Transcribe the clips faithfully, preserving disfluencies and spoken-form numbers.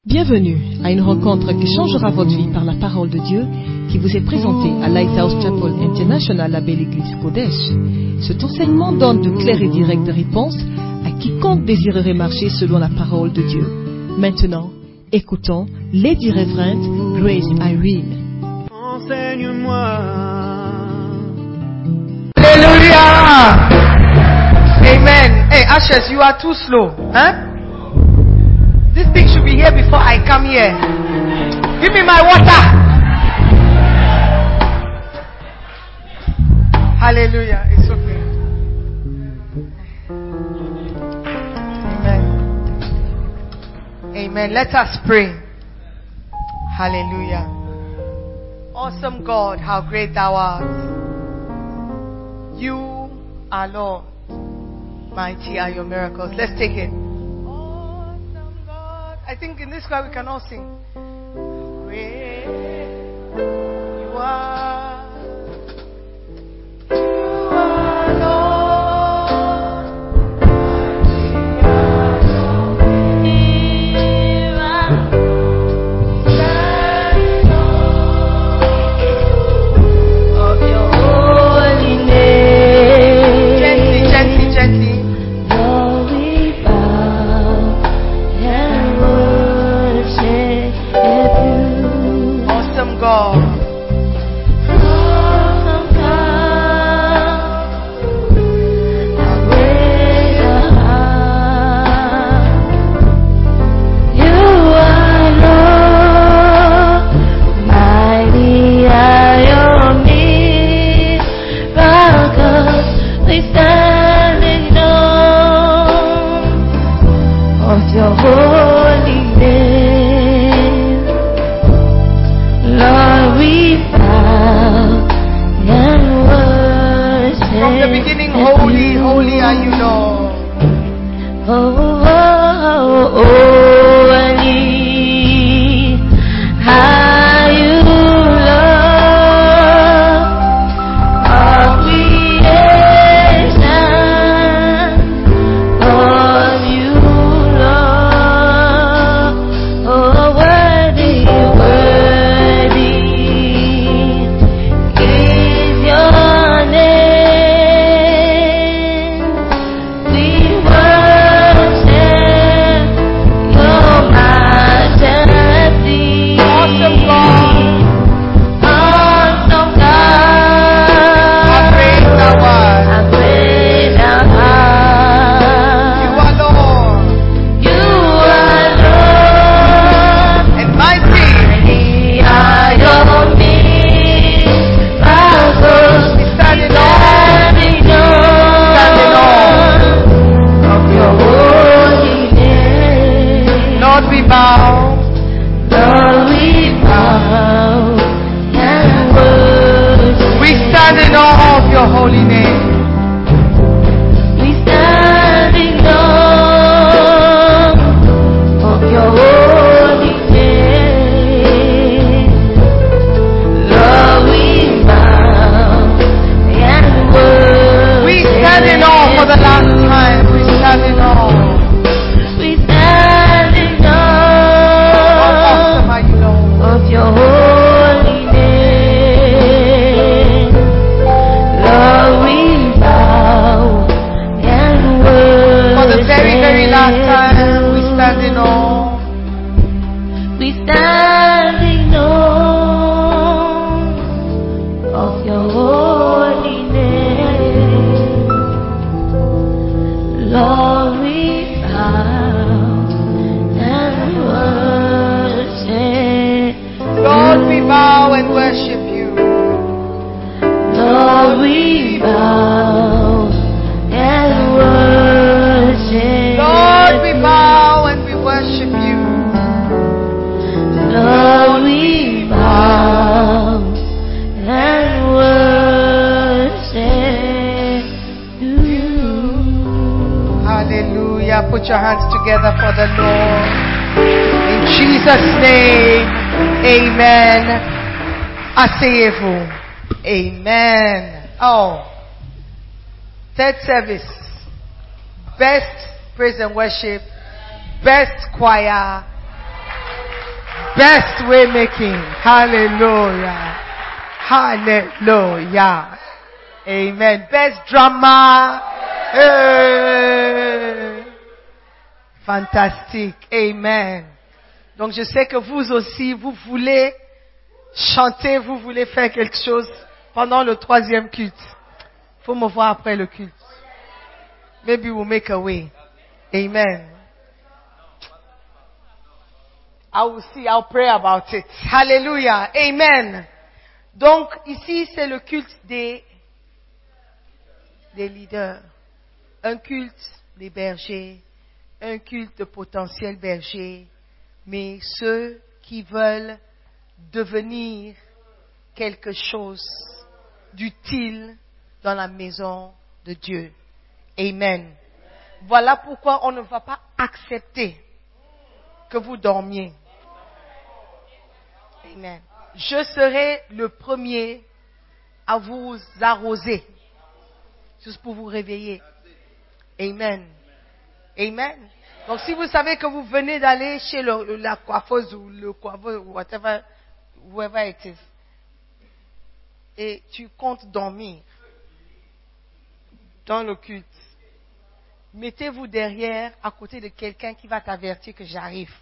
Bienvenue à une rencontre qui changera votre vie par la parole de Dieu qui vous est présentée à Lighthouse Chapel International, la belle église Kodesh. Cet enseignement donne de claires et directes réponses à quiconque désirerait marcher selon la parole de Dieu. Maintenant, écoutons Lady Reverend Grace Irene. Enseigne-moi. Alléluia. Amen. Hey, Ashes, you are too slow. Huh? This thing should be here before I come here. Give me my water. Hallelujah. It's okay. Amen. Amen. Let us pray. Hallelujah. Awesome God, how great thou art. You are Lord. Mighty are your miracles. Let's take it. I think in this choir we can all sing. Great you are, you are Lord. Stand of your holy name. Gently, gently, gently. God. Awesome God, how great thou art. You are Lord, mighty are your miracles. We stand in awe of your holy name. Lord, we bow and worship. From the beginning, holy, holy are you, Lord. Oh, oh, oh, holy are you, Lord, of creation. Of you, Lord. Oh, worthy, worthy. Holy name. We stand in awe of your holy name. Lord, we bow and worship. We stand in awe for the last time. We stand in awe. We stand in awe. How awesome are you, Lord? Of your holy name. Lord, we bow and worship. For the very, very last time, we stand in awe. We stand in awe of your holy name. Lord, we bow and worship. Lord, we bow and worship you. Lord, we bow and worship. Lord, we bow and we worship you. Lord, we bow and worship you. Hallelujah. Put your hands together for the Lord. In Jesus' name, amen. Aseyevu. Amen. Oh, third service, best praise and worship, best choir, Best way making. Hallelujah. Hallelujah. Amen. Best drama. Hey. Fantastique. Amen. Donc je sais que vous aussi, vous voulez chanter, vous voulez faire quelque chose pendant le troisième culte. Faut me voir après le culte. Maybe we'll make a way. Amen. I will see, I'll pray about it. Hallelujah. Amen. Donc, ici, c'est le culte des, des leaders. Un culte des bergers. Un culte de potentiels bergers. Mais ceux qui veulent devenir quelque chose d'utile dans la maison de Dieu. Amen. Voilà pourquoi on ne va pas accepter que vous dormiez. Amen. Je serai le premier à vous arroser, juste pour vous réveiller. Amen. Amen. Donc si vous savez que vous venez d'aller chez le, la coiffeuse ou le coiffeur ou whatever, whoever it is, et tu comptes dormir dans le culte, mettez-vous derrière, à côté de quelqu'un qui va t'avertir que j'arrive.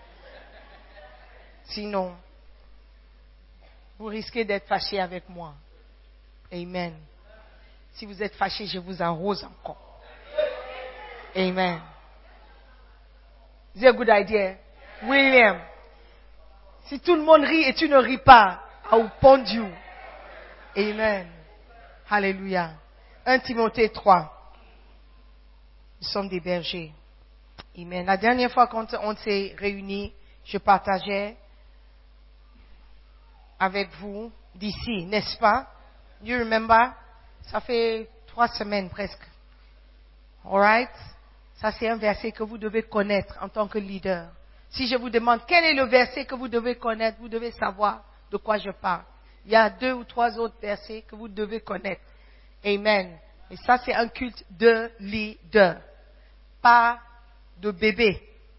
Sinon, vous risquez d'être fâché avec moi. Amen. Si vous êtes fâché, je vous arrose encore. Amen. Is it a good idea? William, si tout le monde rit et tu ne ris pas, I will pond you. Amen. Hallelujah. un Timothée trois. Nous sommes des bergers. Amen. La dernière fois quand on s'est réunis, je partageais avec vous d'ici, n'est-ce pas? You remember? Ça fait trois semaines presque. Alright? Ça c'est un verset que vous devez connaître en tant que leader. Si je vous demande quel est le verset que vous devez connaître, vous devez savoir de quoi je parle. Il y a deux ou trois autres versets que vous devez connaître. Amen. Et ça c'est un culte de leader. Pas de bébé.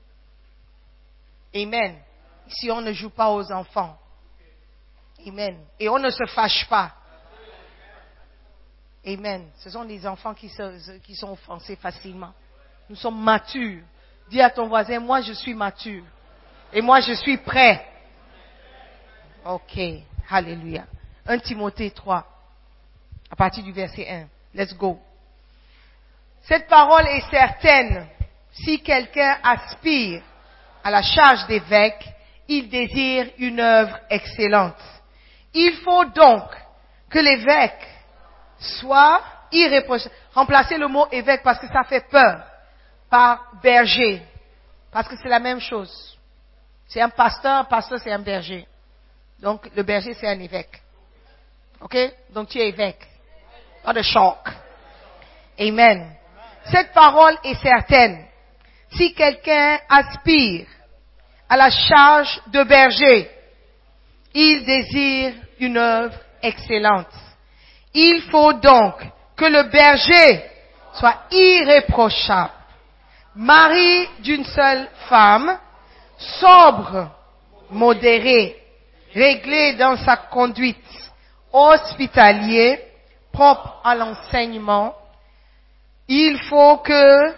Amen. Ici on ne joue pas aux enfants. Amen. Et on ne se fâche pas. Amen. Ce sont des enfants qui, se, qui sont offensés facilement. Nous sommes matures. Dis à ton voisin, moi je suis mature. Et moi je suis prêt. Ok. Alléluia. un Timothée trois. À partir du verset un. Let's go. Cette parole est certaine. Si quelqu'un aspire à la charge d'évêque, il désire une œuvre excellente. Il faut donc que l'évêque soit irréprochable. Remplacez le mot évêque parce que ça fait peur par berger. Parce que c'est la même chose. C'est un pasteur, un pasteur c'est un berger. Donc le berger c'est un évêque. Ok? Donc tu es évêque. Pas de choc. Amen. Cette parole est certaine. Si quelqu'un aspire à la charge de berger, il désire une œuvre excellente. Il faut donc que le berger soit irréprochable, mari d'une seule femme, sobre, modéré, réglé dans sa conduite, hospitalier, propre à l'enseignement. Il faut que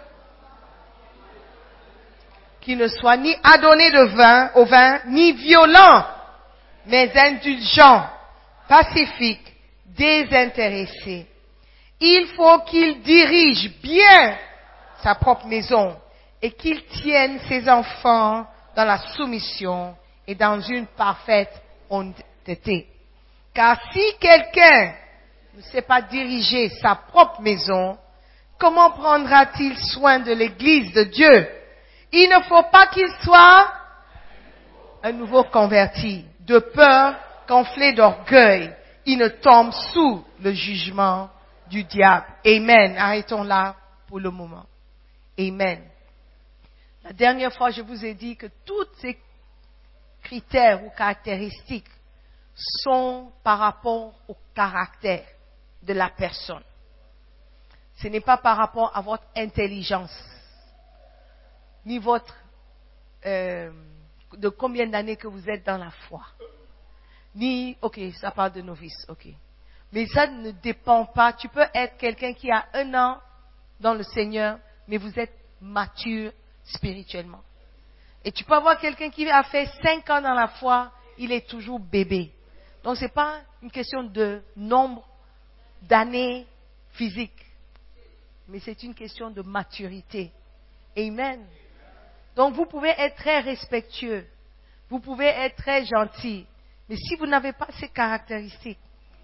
qu'il ne soit ni adonné de vin, au vin, ni violent, mais indulgent, pacifique, désintéressé. Il faut qu'il dirige bien sa propre maison et qu'il tienne ses enfants dans la soumission et dans une parfaite honnêteté. Car si quelqu'un ne sait pas diriger sa propre maison, comment prendra-t-il soin de l'Église de Dieu? Il ne faut pas qu'il soit un nouveau converti, de peur qu'enflé d'orgueil, il ne tombe sous le jugement du diable. Amen. Arrêtons là pour le moment. Amen. La dernière fois, je vous ai dit que tous ces critères ou caractéristiques sont par rapport au caractère de la personne. Ce n'est pas par rapport à votre intelligence, ni votre, euh, de combien d'années que vous êtes dans la foi. Ni, ok, ça parle de novice, ok. Mais ça ne dépend pas. Tu peux être quelqu'un qui a un an dans le Seigneur, mais vous êtes mature spirituellement. Et tu peux avoir quelqu'un qui a fait cinq ans dans la foi, il est toujours bébé. Donc c'est pas une question de nombre d'années physiques, mais c'est une question de maturité. Amen. Donc vous pouvez être très respectueux, vous pouvez être très gentil, mais si vous n'avez pas ces caractéristiques,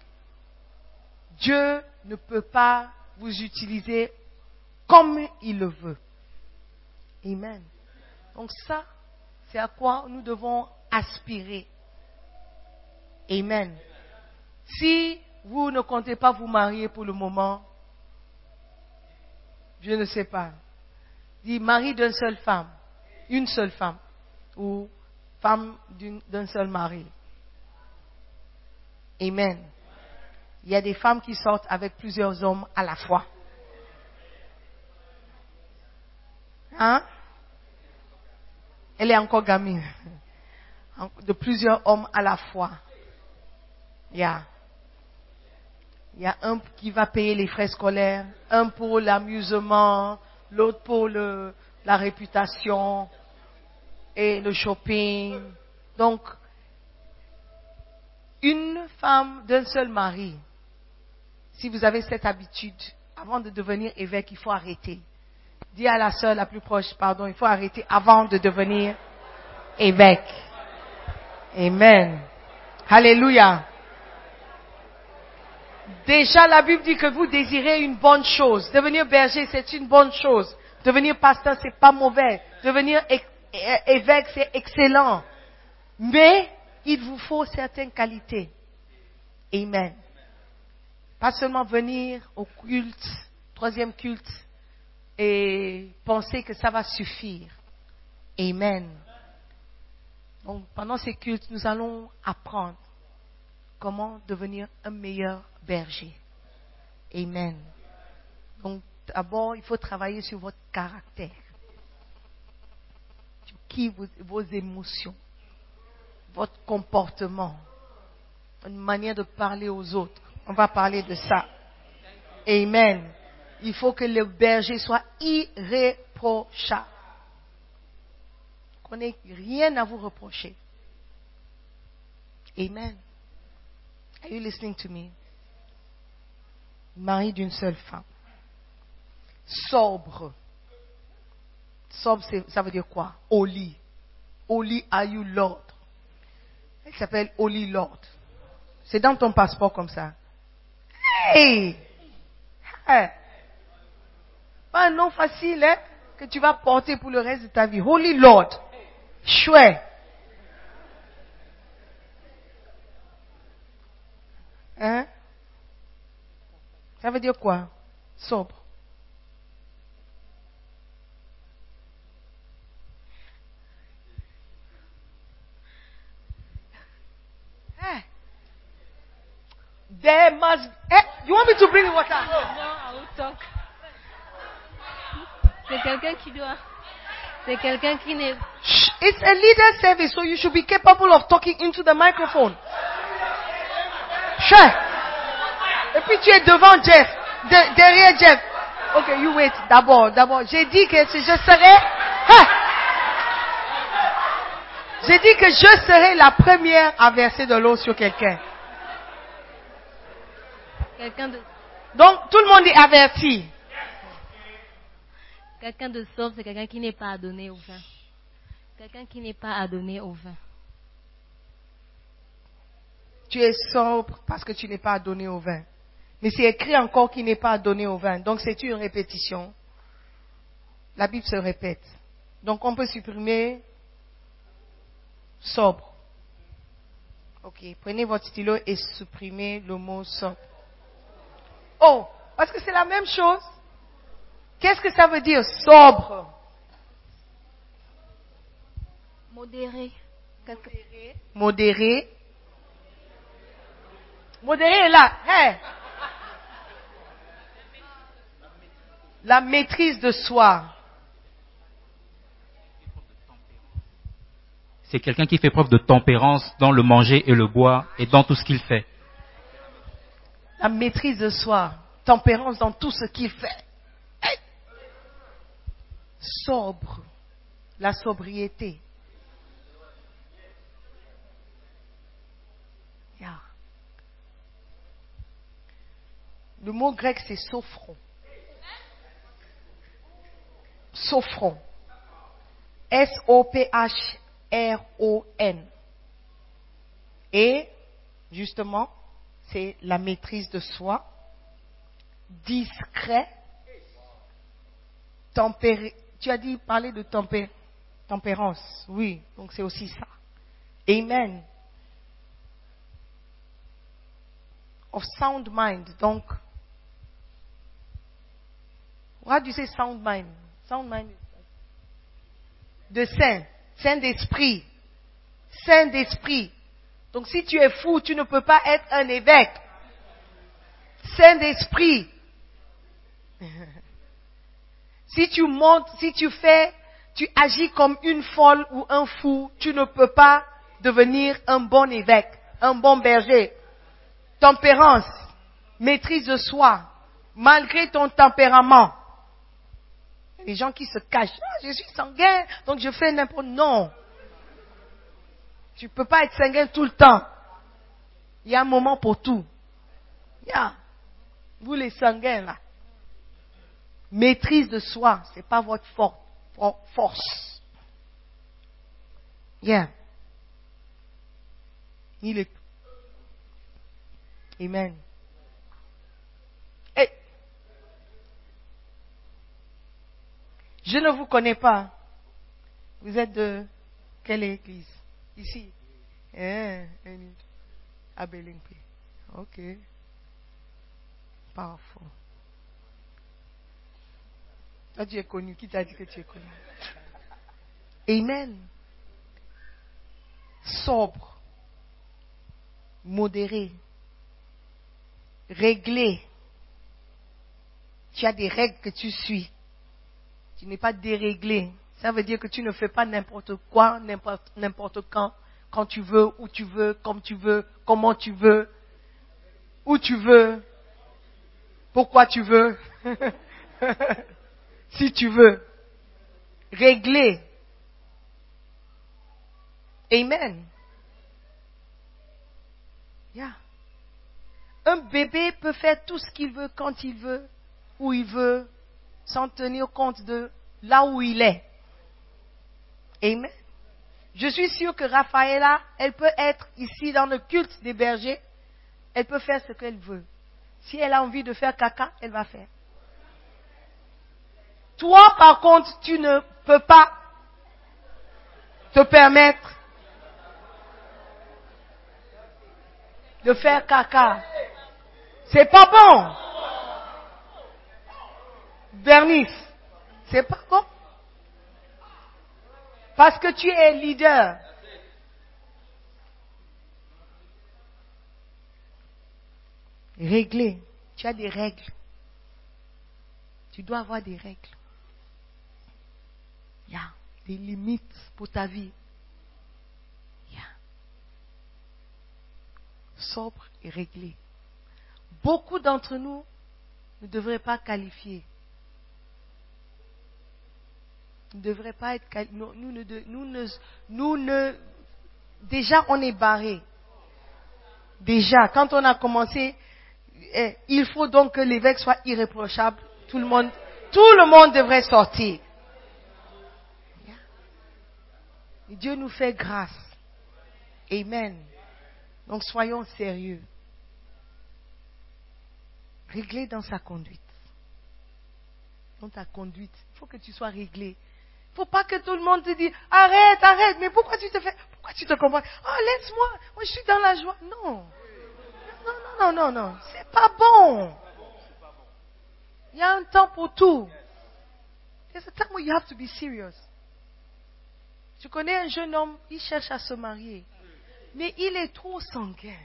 Dieu ne peut pas vous utiliser comme il le veut. Amen. Donc ça, c'est à quoi nous devons aspirer. Amen. Si vous ne comptez pas vous marier pour le moment, je ne sais pas. Dis mari d'une seule femme, une seule femme, ou femme d'une, d'un seul mari. Amen. Il y a des femmes qui sortent avec plusieurs hommes à la fois. Hein? Elle est encore gamine. De plusieurs hommes à la fois. Il y a, il y a un qui va payer les frais scolaires, un pour l'amusement, l'autre pour le, la réputation et le shopping. Donc, une femme d'un seul mari, si vous avez cette habitude, avant de devenir évêque, il faut arrêter. Dis à la sœur la plus proche, pardon, il faut arrêter avant de devenir évêque. Amen. Alléluia. Déjà, la Bible dit que vous désirez une bonne chose. Devenir berger, c'est une bonne chose. Devenir pasteur, c'est pas mauvais. Devenir évêque, c'est excellent. Mais, il vous faut certaines qualités. Amen. Pas seulement venir au culte, troisième culte, et penser que ça va suffire. Amen. Donc, pendant ces cultes, nous allons apprendre comment devenir un meilleur berger. Amen. Donc, d'abord, il faut travailler sur votre caractère. Sur qui vous, vos émotions, votre comportement, une manière de parler aux autres. On va parler de ça. Amen. Il faut que le berger soit irréprochable. Qu'on n'ait rien à vous reprocher. Amen. Are you listening to me? Mari d'une seule femme. Sobre. Sobre, ça veut dire quoi? Holy. Holy are you Lord. Elle s'appelle Holy Lord. C'est dans ton passeport comme ça. Hey! Hey! Pas un nom facile, hein? Que tu vas porter pour le reste de ta vie. Holy Lord. Chouette. Hein? Ça veut dire quoi? Sobre. Hey. There must... Hey, you want me to bring water? No, I will talk. C'est quelqu'un qui doit... C'est quelqu'un qui n'est... Shh, it's a leader service, so you should be capable of talking into the microphone. Chef. Et puis tu es devant Jeff, de, derrière Jeff. Ok, you wait. D'abord, d'abord, j'ai dit que si je serais... Hein? J'ai dit que je serais la première à verser de l'eau sur quelqu'un. Quelqu'un de... Donc, tout le monde est averti. Quelqu'un de sobre, c'est quelqu'un qui n'est pas adonné au vin. Quelqu'un qui n'est pas adonné au vin. Tu es sobre parce que tu n'es pas adonné au vin. Mais c'est écrit encore qu'il n'est pas adonné au vin. Donc, c'est une répétition. La Bible se répète. Donc, on peut supprimer sobre. Ok, prenez votre stylo et supprimez le mot sobre. Oh, parce que c'est la même chose. Qu'est-ce que ça veut dire, sobre? Modéré. Modéré. Modéré. Modéré est là. Hey. La maîtrise de soi. c'est quelqu'un qui fait preuve de tempérance dans le manger et le boire et dans tout ce qu'il fait. La maîtrise de soi, tempérance dans tout ce qu'il fait. Hey! Sobre, la sobriété. Yeah. Le mot grec c'est sophron. Sophron. S O P H R O N. Et, justement, c'est la maîtrise de soi, discret, tempéré. Tu as dit parler de tempé, tempérance, oui, donc c'est aussi ça. Amen. Of sound mind, donc. What do you say sound mind? Sound mind. De saint, saint d'esprit, saint d'esprit. Donc si tu es fou, tu ne peux pas être un évêque. Saint d'esprit. Si tu montes, si tu fais, tu agis comme une folle ou un fou, tu ne peux pas devenir un bon évêque, un bon berger. Tempérance, maîtrise de soi, malgré ton tempérament. Les gens qui se cachent, ah, je suis sanguin, donc je fais n'importe quoi. Non. Tu ne peux pas être sanguin tout le temps. Il y a un moment pour tout. Yeah. Vous les sanguins là. Maîtrise de soi, ce n'est pas votre for- for- force. Yeah. Il est... Amen. Hey. Je ne vous connais pas. Vous êtes de quelle église? Ici. Eh, à Belingpe. Ok. Powerful. Toi, tu es connu. Qui t'a dit que tu es connu? Amen. Sobre. Modéré. Réglé. Tu as des règles que tu suis. Tu n'es pas déréglé. Ça veut dire que tu ne fais pas n'importe quoi, n'importe, n'importe quand, quand tu veux, où tu veux, comme tu veux, comment tu veux, où tu veux, pourquoi tu veux, si tu veux. Réglé. Amen. Yeah. Un bébé peut faire tout ce qu'il veut, quand il veut, où il veut, sans tenir compte de là où il est. Amen. Je suis sûre que Raphaëla, elle peut être ici dans le culte des bergers. Elle peut faire ce qu'elle veut. Si elle a envie de faire caca, elle va faire. Toi, par contre, tu ne peux pas te permettre de faire caca. C'est pas bon. Bernice, c'est pas bon. Parce que tu es leader. Réglé. Tu as des règles. Tu dois avoir des règles. Il y a des limites pour ta vie. Il y a. Sobre et réglé. Beaucoup d'entre nous ne devraient pas qualifier. Ne devraient pas être qualifiés. Nous, nous, ne, nous, ne, nous ne... Déjà, on est barré. Déjà, quand on a commencé, eh, il faut donc que l'évêque soit irréprochable. Tout le monde, tout le monde devrait sortir. Et Dieu nous fait grâce. Amen. Donc soyons sérieux. Réglé dans sa conduite. Dans ta conduite. Il faut que tu sois réglé. Il ne faut pas que tout le monde te dise arrête, arrête, mais pourquoi tu te fais, pourquoi tu te comprends? Oh, laisse-moi, moi je suis dans la joie. Non. Non, non, non, non, non. C'est pas bon. Il y a un temps pour tout. There's a time where you have to be serious. Je connais un jeune homme, il cherche à se marier. Mais il est trop sanguin.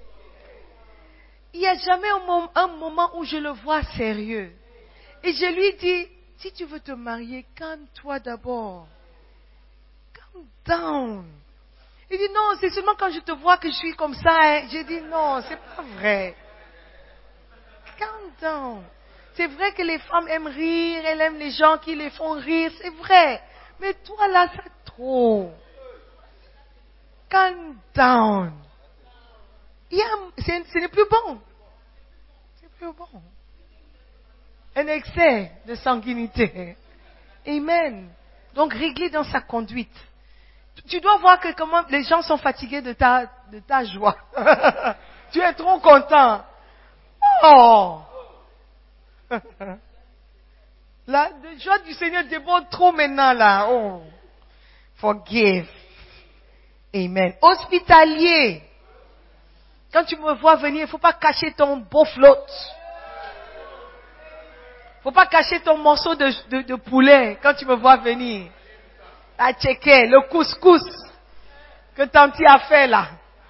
Il n'y a jamais un moment, un moment où je le vois sérieux. Et je lui dis, si tu veux te marier, calme-toi d'abord. Calm down. Il dit, non, c'est seulement quand je te vois que je suis comme ça. Hein. J'ai dit, non, c'est pas vrai. Calm down. C'est vrai que les femmes aiment rire, elles aiment les gens qui les font rire, c'est vrai. Mais toi là, c'est trop. Calm down. Il y a, c'est, ce n'est plus bon. C'est plus bon. Un excès de sanguinité. Amen. Donc régler dans sa conduite. Tu dois voir que comment les gens sont fatigués de ta, de ta joie. Tu es trop content. Oh! La joie du Seigneur déborde trop maintenant là. Oh! Forgive. Amen. Hospitalier. Quand tu me vois venir, il ne faut pas cacher ton beau flotte. Il ne faut pas cacher ton morceau de, de, de poulet quand tu me vois venir. La tchéké, le couscous que Tanti a fait là.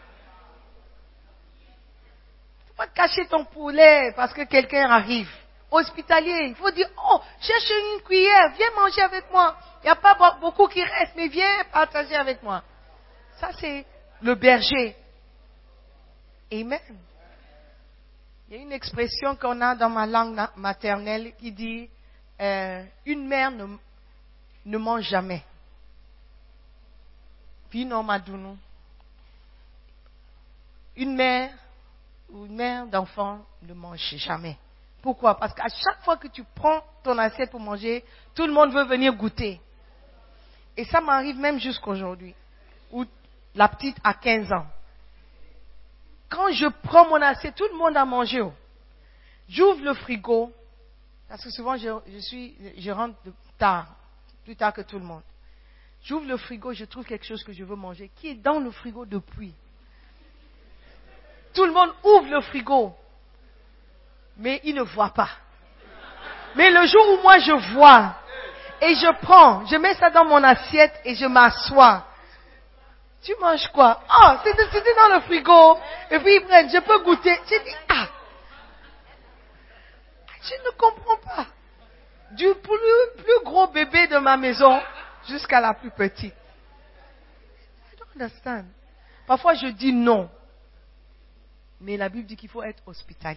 Il ne faut pas cacher ton poulet parce que quelqu'un arrive. Hospitalier, il faut dire, oh, cherche une cuillère, viens manger avec moi. Il n'y a pas beaucoup qui restent, mais viens partager avec moi. Ça, c'est le berger. Amen. Il y a une expression qu'on a dans ma langue maternelle qui dit, euh, une mère ne, ne mange jamais. Pino Madounou. Une mère ou une mère d'enfant ne mange jamais. Pourquoi? Parce qu'à chaque fois que tu prends ton assiette pour manger, tout le monde veut venir goûter. Et ça m'arrive même jusqu'aujourd'hui, où la petite a quinze ans. Quand je prends mon assiette, tout le monde a mangé. J'ouvre le frigo, parce que souvent je, je, suis, je rentre tard, plus tard que tout le monde. J'ouvre le frigo, je trouve quelque chose que je veux manger, qui est dans le frigo depuis. Tout le monde ouvre le frigo, mais il ne voit pas. Mais le jour où moi je vois, et je prends, je mets ça dans mon assiette et je m'assois. Tu manges quoi? Oh, c'était, c'était dans le frigo. Et puis ils prennent, je peux goûter. J'ai dit, ah, je ne comprends pas. Du plus, plus gros bébé de ma maison jusqu'à la plus petite. I don't understand. Parfois je dis non. Mais la Bible dit qu'il faut être hospitalier.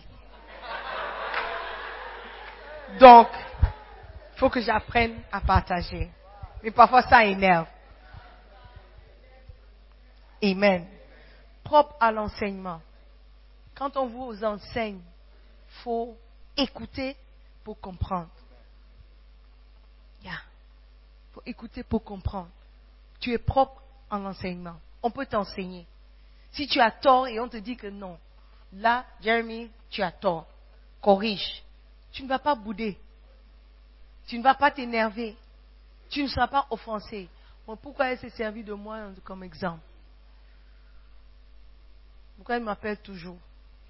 Donc, il faut que j'apprenne à partager. Mais parfois ça énerve. Amen. Propre à l'enseignement. Quand on vous enseigne, il faut écouter pour comprendre. Il yeah. faut écouter pour comprendre. Tu es propre en enseignement. On peut t'enseigner. Si tu as tort et on te dit que non, là, Jeremy, tu as tort. Corrige. Tu ne vas pas bouder. Tu ne vas pas t'énerver. Tu ne seras pas offensé. Bon, pourquoi elle s'est servie de moi comme exemple? Pourquoi elle m'appelle toujours?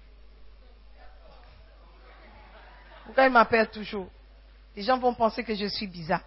Pourquoi elle m'appelle toujours? Les gens vont penser que je suis bizarre.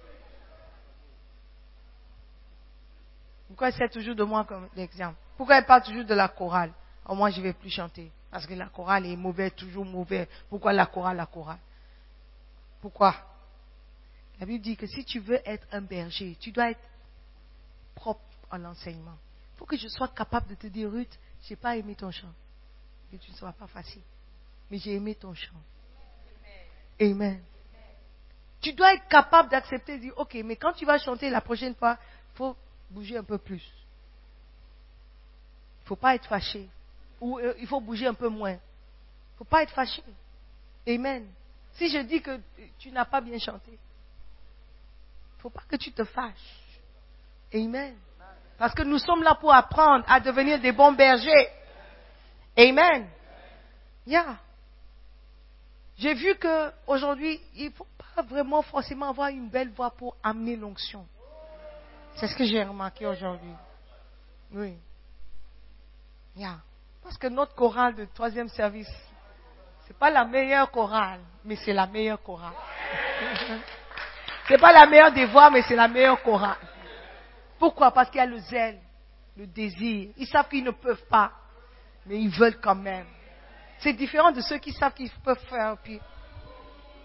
Pourquoi elle sert toujours de moi comme exemple? Pourquoi elle parle toujours de la chorale? Oh, moi, je ne vais plus chanter. Parce que la chorale est mauvaise, toujours mauvaise. Pourquoi la chorale, la chorale? Pourquoi? La Bible dit que si tu veux être un berger, tu dois être propre à l'enseignement. Il faut que je sois capable de te dire, Ruth, je n'ai pas aimé ton chant. Et tu ne seras pas facile. Mais j'ai aimé ton chant. Amen. Amen. Tu dois être capable d'accepter, de dire, ok, mais quand tu vas chanter la prochaine fois, il faut bouger un peu plus. Il ne faut pas être fâché. Ou euh, il faut bouger un peu moins. Il ne faut pas être fâché. Amen. Si je dis que tu n'as pas bien chanté, il ne faut pas que tu te fâches. Amen. Parce que nous sommes là pour apprendre à devenir des bons bergers. Amen. Yeah. J'ai vu qu'aujourd'hui, il ne faut pas vraiment forcément avoir une belle voix pour amener l'onction. C'est ce que j'ai remarqué aujourd'hui. Oui. Yeah. Parce que notre chorale de troisième service, c'est pas la meilleure chorale, mais c'est la meilleure chorale. C'est pas la meilleure des voix, mais c'est la meilleure chorale. Pourquoi? Parce qu'il y a le zèle, le désir. Ils savent qu'ils ne peuvent pas, mais ils veulent quand même. C'est différent de ceux qui savent qu'ils peuvent faire. Puis...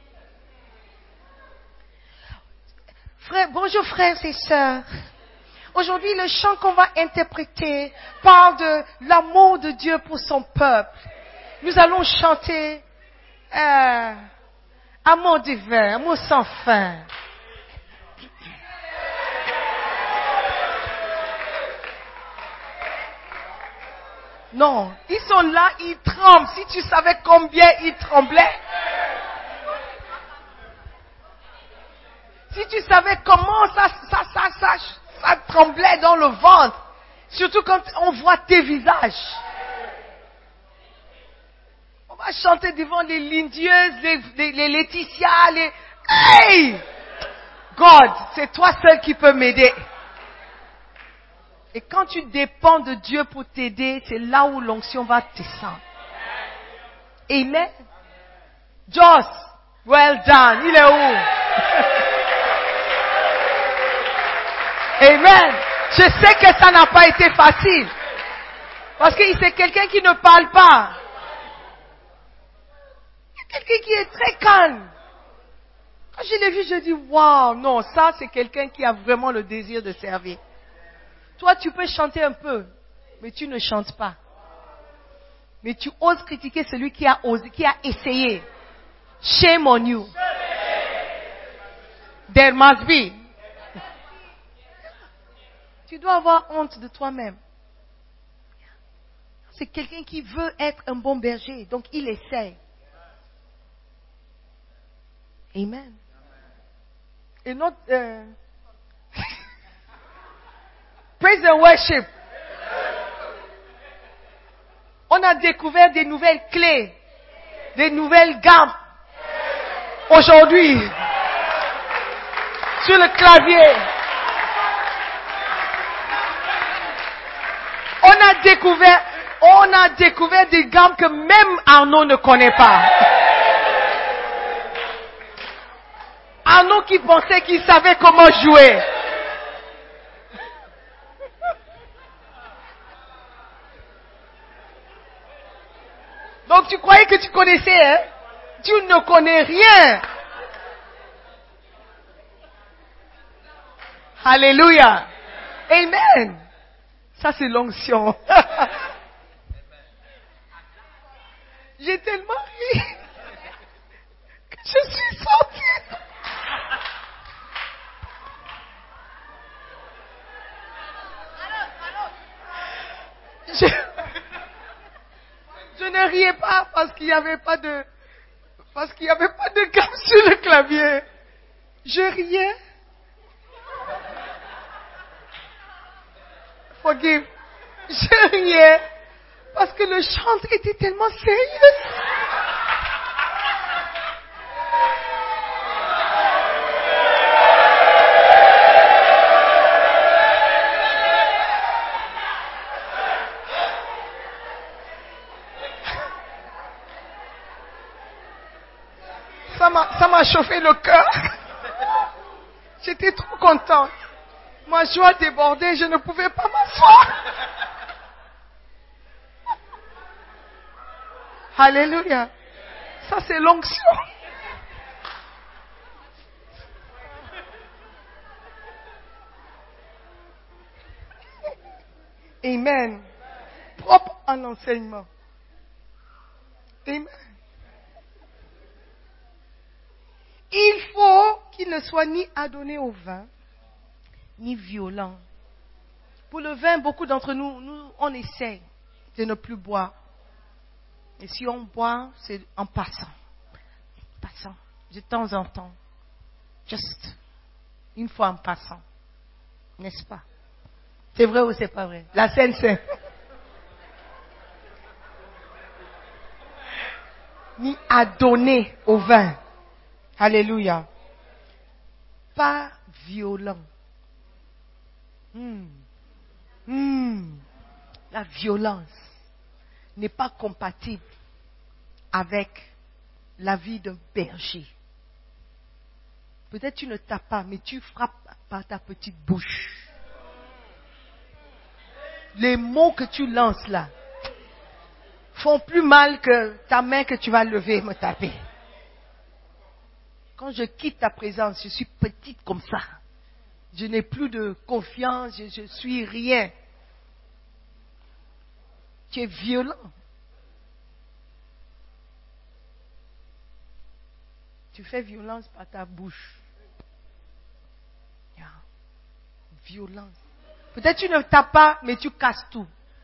Frère, bonjour frères et sœurs. Aujourd'hui, le chant qu'on va interpréter parle de l'amour de Dieu pour son peuple. Nous allons chanter euh, amour divin, amour sans fin. Non, ils sont là, ils tremblent. Si tu savais combien ils tremblaient. Si tu savais comment ça, ça, ça, ça, ça tremblait dans le ventre. Surtout quand on voit tes visages. On va chanter devant les Lindieuses, les, les, les Laetitia, les... Hey! God, c'est toi seul qui peux m'aider. Et quand tu dépends de Dieu pour t'aider, c'est là où l'onction va descendre. Amen. Joss, well done. Il est où? Amen. Je sais que ça n'a pas été facile. Parce que c'est quelqu'un qui ne parle pas. Quelqu'un qui est très calme. Quand je l'ai vu, je dis, waouh, non, ça c'est quelqu'un qui a vraiment le désir de servir. Toi, tu peux chanter un peu, mais tu ne chantes pas. Mais tu oses critiquer celui qui a osé, qui a essayé. Shame on you. There must be. Tu dois avoir honte de toi-même. C'est quelqu'un qui veut être un bon berger, donc il essaie. Amen. Et notre... Euh... Praise and worship. On a découvert des nouvelles clés, des nouvelles gammes. Aujourd'hui, sur le clavier, on a découvert, on a découvert des gammes que même Arnaud ne connaît pas. Arnaud qui pensait qu'il savait comment jouer. Donc tu croyais que tu connaissais, hein? Tu ne connais rien. Alléluia. Amen. Ça c'est l'onction. J'ai tellement ri que je suis sortie. Je... Je ne riais pas parce qu'il n'y avait pas de, parce qu'il n'y avait pas de gamme sur le clavier. Je riais. Forgive. Je riais parce que le chant était tellement sérieux. Ça m'a, ça m'a chauffé le cœur. J'étais trop contente. Ma joie débordait, je ne pouvais pas m'asseoir. Alléluia. Ça c'est l'onction. Amen. Propre en enseignement. Amen. Il faut qu'il ne soit ni adonné au vin, ni violent. Pour le vin, beaucoup d'entre nous, nous, on essaie de ne plus boire. Et si on boit, c'est en passant. Passant. De temps en temps. Juste. Une fois en passant. N'est-ce pas? C'est vrai ou c'est pas vrai? La Sainte Sainte. Ni adonné au vin. Alléluia. Pas violent. Hmm. Hmm. La violence n'est pas compatible avec la vie d'un berger. Peut-être tu ne tapes pas, mais tu frappes par ta petite bouche. Les mots que tu lances là font plus mal que ta main que tu vas lever et me taper. Quand je quitte ta présence, je suis petite comme ça. Je n'ai plus de confiance, je, je suis rien. Tu es violent. Tu fais violence par ta bouche. Yeah. Violence. Peut-être tu ne tapes pas, mais tu casses tout.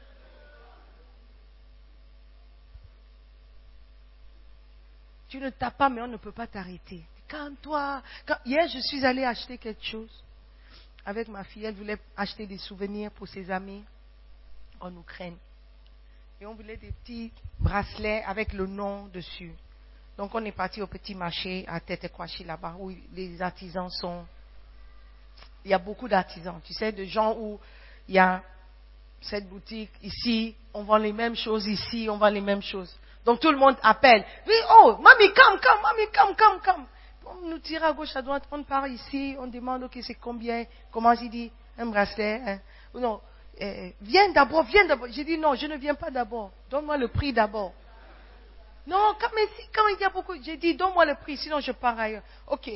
Tu ne tapes pas, mais on ne peut pas t'arrêter. Calme-toi. Quand... Hier, je suis allée acheter quelque chose avec ma fille. Elle voulait acheter des souvenirs pour ses amis en Ukraine. Et on voulait des petits bracelets avec le nom dessus. Donc, on est parti au petit marché à Tete-Kwashi là-bas, où les artisans sont... Il y a beaucoup d'artisans, tu sais, de gens où il y a cette boutique, ici, on vend les mêmes choses, ici, on vend les mêmes choses. Donc, tout le monde appelle. Oui, oh, mamie, come, come, mamie, come, come, come. On nous tire à gauche, à droite, on part ici, on demande, ok, c'est combien? Comment j'ai dit? Un bracelet, hein? Non, euh, viens d'abord, viens d'abord. J'ai dit, non, je ne viens pas d'abord. Donne-moi le prix d'abord. Non, quand, mais si, quand il y a beaucoup, j'ai dit, donne-moi le prix, sinon je pars ailleurs. Ok.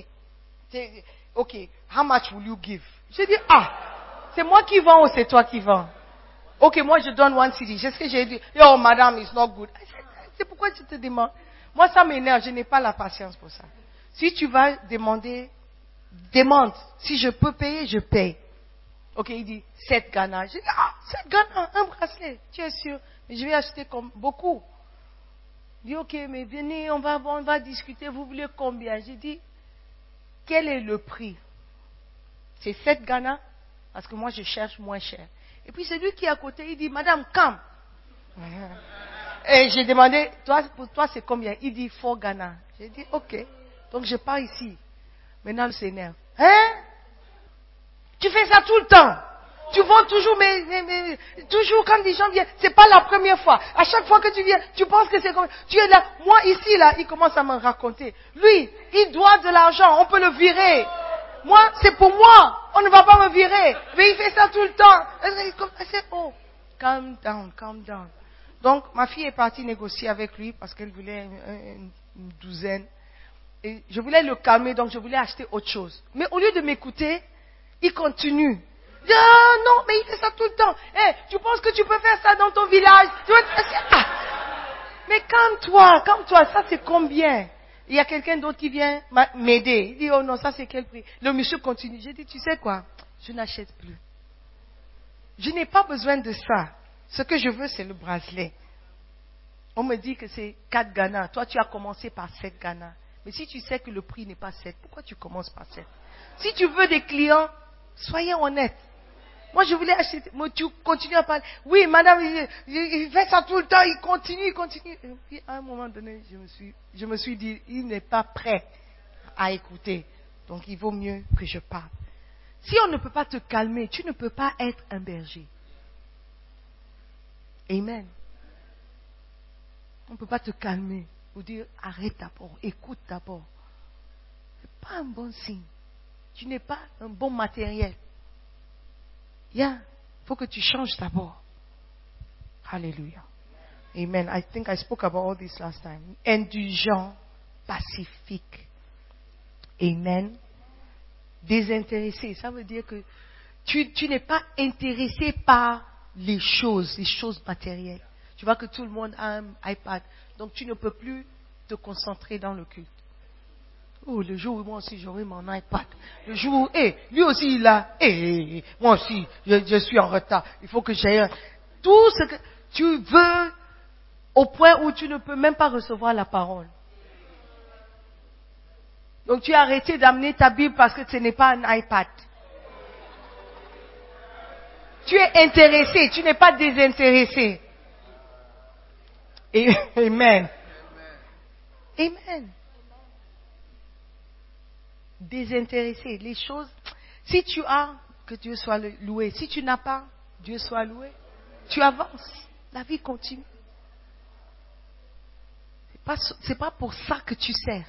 Ok, how much will you give? J'ai dit, ah, c'est moi qui vends ou c'est toi qui vends? Ok, moi je donne one city. C'est ce que j'ai dit. Oh, madame, it's not good. C'est pourquoi je te demande. Moi, ça m'énerve, je n'ai pas la patience pour ça. Si tu vas demander, demande. Si je peux payer, je paye. Ok, il dit, sept Ghana. J'ai dit, ah, sept Ghana, un bracelet. Tu es sûr? Mais je vais acheter comme beaucoup. Il dit, ok, mais venez, on va, on va discuter, vous voulez combien? J'ai dit, quel est le prix? C'est sept Ghana, parce que moi je cherche moins cher. Et puis celui qui est à côté, il dit, madame, come. Et j'ai demandé, toi, pour toi c'est combien? Il dit, quatre Ghana. J'ai dit, ok. Donc je pars ici. Maintenant, il s'énerve. Hein? Tu fais ça tout le temps. Tu vends toujours, mais, mais, mais toujours quand des gens viennent, c'est pas la première fois. À chaque fois que tu viens, tu penses que c'est comme, tu es là. Moi ici là, il commence à me raconter. Lui, il doit de l'argent, on peut le virer. Moi, c'est pour moi, on ne va pas me virer. Mais il fait ça tout le temps. C'est oh, calm down, calm down. Donc ma fille est partie négocier avec lui parce qu'elle voulait une, une douzaine. Et je voulais le calmer, donc je voulais acheter autre chose. Mais au lieu de m'écouter, il continue. Ah, non, mais il fait ça tout le temps. Hey, tu penses que tu peux faire ça dans ton village? Tu veux... ah. Mais calme-toi, calme-toi, ça c'est combien? Il y a quelqu'un d'autre qui vient m'aider. Il dit, oh non, ça c'est quel prix? Le monsieur continue. J'ai dit, tu sais quoi? Je n'achète plus. Je n'ai pas besoin de ça. Ce que je veux, c'est le bracelet. On me dit que c'est quatre Ghana. Toi, tu as commencé par sept Ghana. Mais si tu sais que le prix n'est pas sept, pourquoi tu commences par sept? Si tu veux des clients, soyez honnête. Moi, je voulais acheter, mais tu continues à parler. Oui, madame, il, il fait ça tout le temps, il continue, il continue. Et puis, à un moment donné, je me suis, je me suis dit, il n'est pas prêt à écouter. Donc, il vaut mieux que je parle. Si on ne peut pas te calmer, tu ne peux pas être un berger. Amen. On ne peut pas te calmer ou dire, arrête d'abord, écoute d'abord. Ce n'est pas un bon signe. Tu n'es pas un bon matériel. Il yeah. faut que tu changes d'abord. Hallelujah. Amen. I think I spoke about all this last time. Indulgent, pacifique. Amen. Désintéressé. Ça veut dire que tu, tu n'es pas intéressé par les choses, les choses matérielles. Tu vois que tout le monde a un iPad. Donc tu ne peux plus te concentrer dans le culte. Oh, le jour où moi aussi j'aurai mon iPad. Le jour où, hé, hey, lui aussi il a, hé, hey, hey, moi aussi je, je suis en retard. Il faut que j'aille. Tout ce que tu veux au point où tu ne peux même pas recevoir la parole. Donc tu as arrêté d'amener ta Bible parce que ce n'est pas un iPad. Tu es intéressé, tu n'es pas désintéressé. Et, amen. Amen. Désintéressé. Les choses, si tu as, que Dieu soit loué. Si tu n'as pas, Dieu soit loué. Tu avances. La vie continue. C'est pas, c'est pas pour ça que tu sers.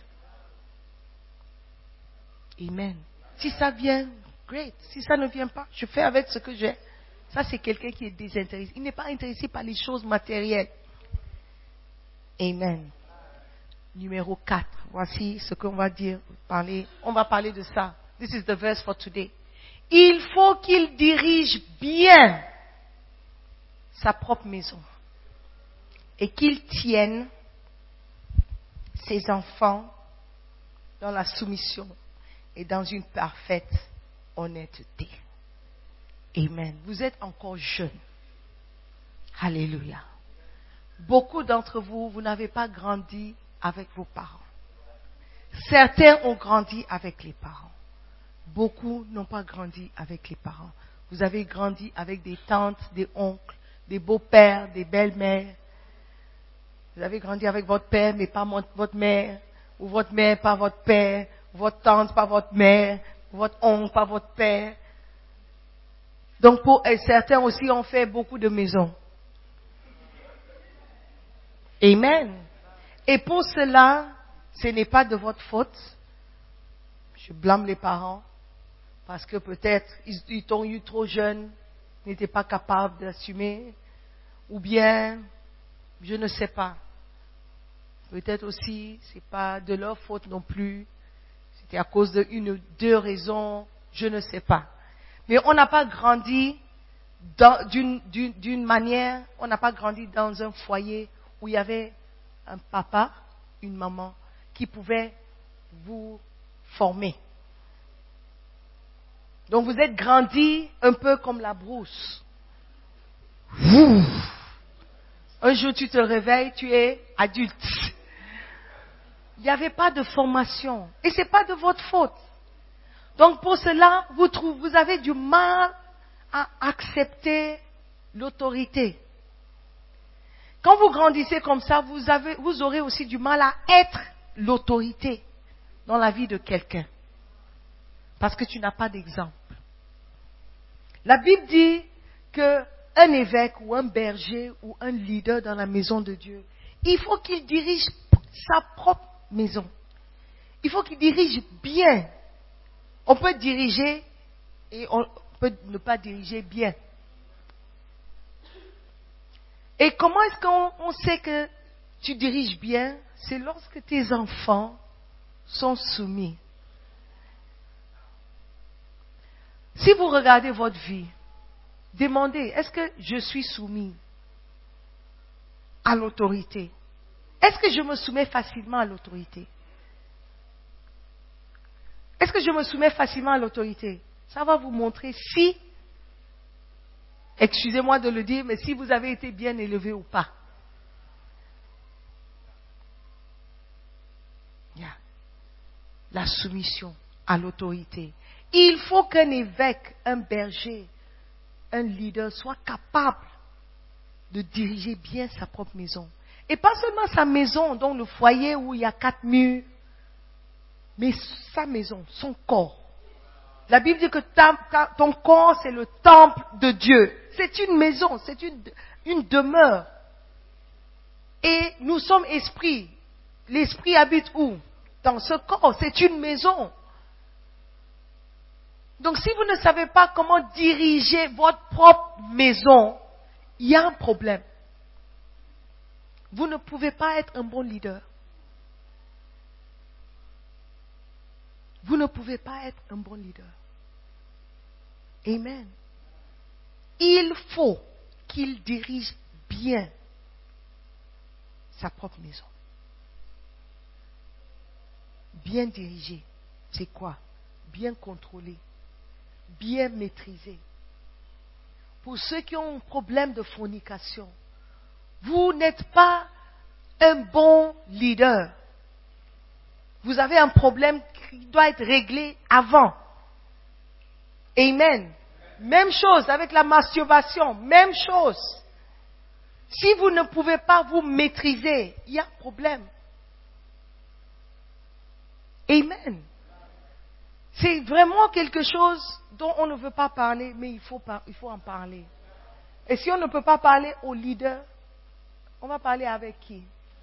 Amen. Si ça vient, great. Si ça ne vient pas, je fais avec ce que j'ai. Ça, c'est quelqu'un qui est désintéressé. Il n'est pas intéressé par les choses matérielles. Amen. Numéro quatre. Voici ce qu'on va dire, parler. On va parler de ça. This is the verse for today. Il faut qu'il dirige bien sa propre maison et qu'il tienne ses enfants dans la soumission et dans une parfaite honnêteté. Amen. Vous êtes encore jeune. Alléluia. Beaucoup d'entre vous, vous n'avez pas grandi avec vos parents. Certains ont grandi avec les parents. Beaucoup n'ont pas grandi avec les parents. Vous avez grandi avec des tantes, des oncles, des beaux-pères, des belles-mères. Vous avez grandi avec votre père, mais pas votre mère. Ou votre mère, pas votre père. Votre tante, pas votre mère. Votre oncle, pas votre père. Donc, pour, et certains aussi ont fait beaucoup de maisons. Amen. Et pour cela, ce n'est pas de votre faute. Je blâme les parents. Parce que peut-être ils, ils t'ont eu trop jeune, n'étaient pas capables d'assumer. Ou bien, je ne sais pas. Peut-être aussi, c'est pas de leur faute non plus. C'était à cause d'une ou deux raisons, je ne sais pas. Mais on n'a pas grandi dans, d'une, d'une, d'une manière, on n'a pas grandi dans un foyer où il y avait un papa, une maman, qui pouvaient vous former. Donc vous êtes grandi un peu comme la brousse. Un jour tu te réveilles, tu es adulte. Il n'y avait pas de formation. Et ce n'est pas de votre faute. Donc pour cela, vous, trouvez, vous avez du mal à accepter l'autorité. Quand vous grandissez comme ça, vous, avez, vous aurez aussi du mal à être l'autorité dans la vie de quelqu'un. Parce que tu n'as pas d'exemple. La Bible dit qu'un évêque ou un berger ou un leader dans la maison de Dieu, il faut qu'il dirige sa propre maison. Il faut qu'il dirige bien. On peut diriger et on peut ne pas diriger bien. Et comment est-ce qu'on on sait que tu diriges bien? C'est lorsque tes enfants sont soumis. Si vous regardez votre vie, demandez, est-ce que je suis soumis à l'autorité? Est-ce que je me soumets facilement à l'autorité? Est-ce que je me soumets facilement à l'autorité? Ça va vous montrer si, excusez-moi de le dire, mais si vous avez été bien élevé ou pas. Yeah. La soumission à l'autorité. Il faut qu'un évêque, un berger, un leader soit capable de diriger bien sa propre maison. Et pas seulement sa maison, donc le foyer où il y a quatre murs, mais sa maison, son corps. La Bible dit que ta, ta, ton corps, c'est le temple de Dieu. C'est une maison, c'est une, une demeure. Et nous sommes esprits. L'esprit habite où? Dans ce corps, c'est une maison. Donc si vous ne savez pas comment diriger votre propre maison, il y a un problème. Vous ne pouvez pas être un bon leader. Vous ne pouvez pas être un bon leader. Amen. Il faut qu'il dirige bien sa propre maison. Bien dirigé, c'est quoi? Bien contrôlé, bien maîtrisé. Pour ceux qui ont un problème de fornication, vous n'êtes pas un bon leader. Vous avez un problème qui doit être réglé avant. Amen. Même chose avec la masturbation, même chose. Si vous ne pouvez pas vous maîtriser, il y a un problème. Amen. C'est vraiment quelque chose dont on ne veut pas parler, mais il faut, il faut en parler. Et si on ne peut pas parler au leader, on va parler avec qui?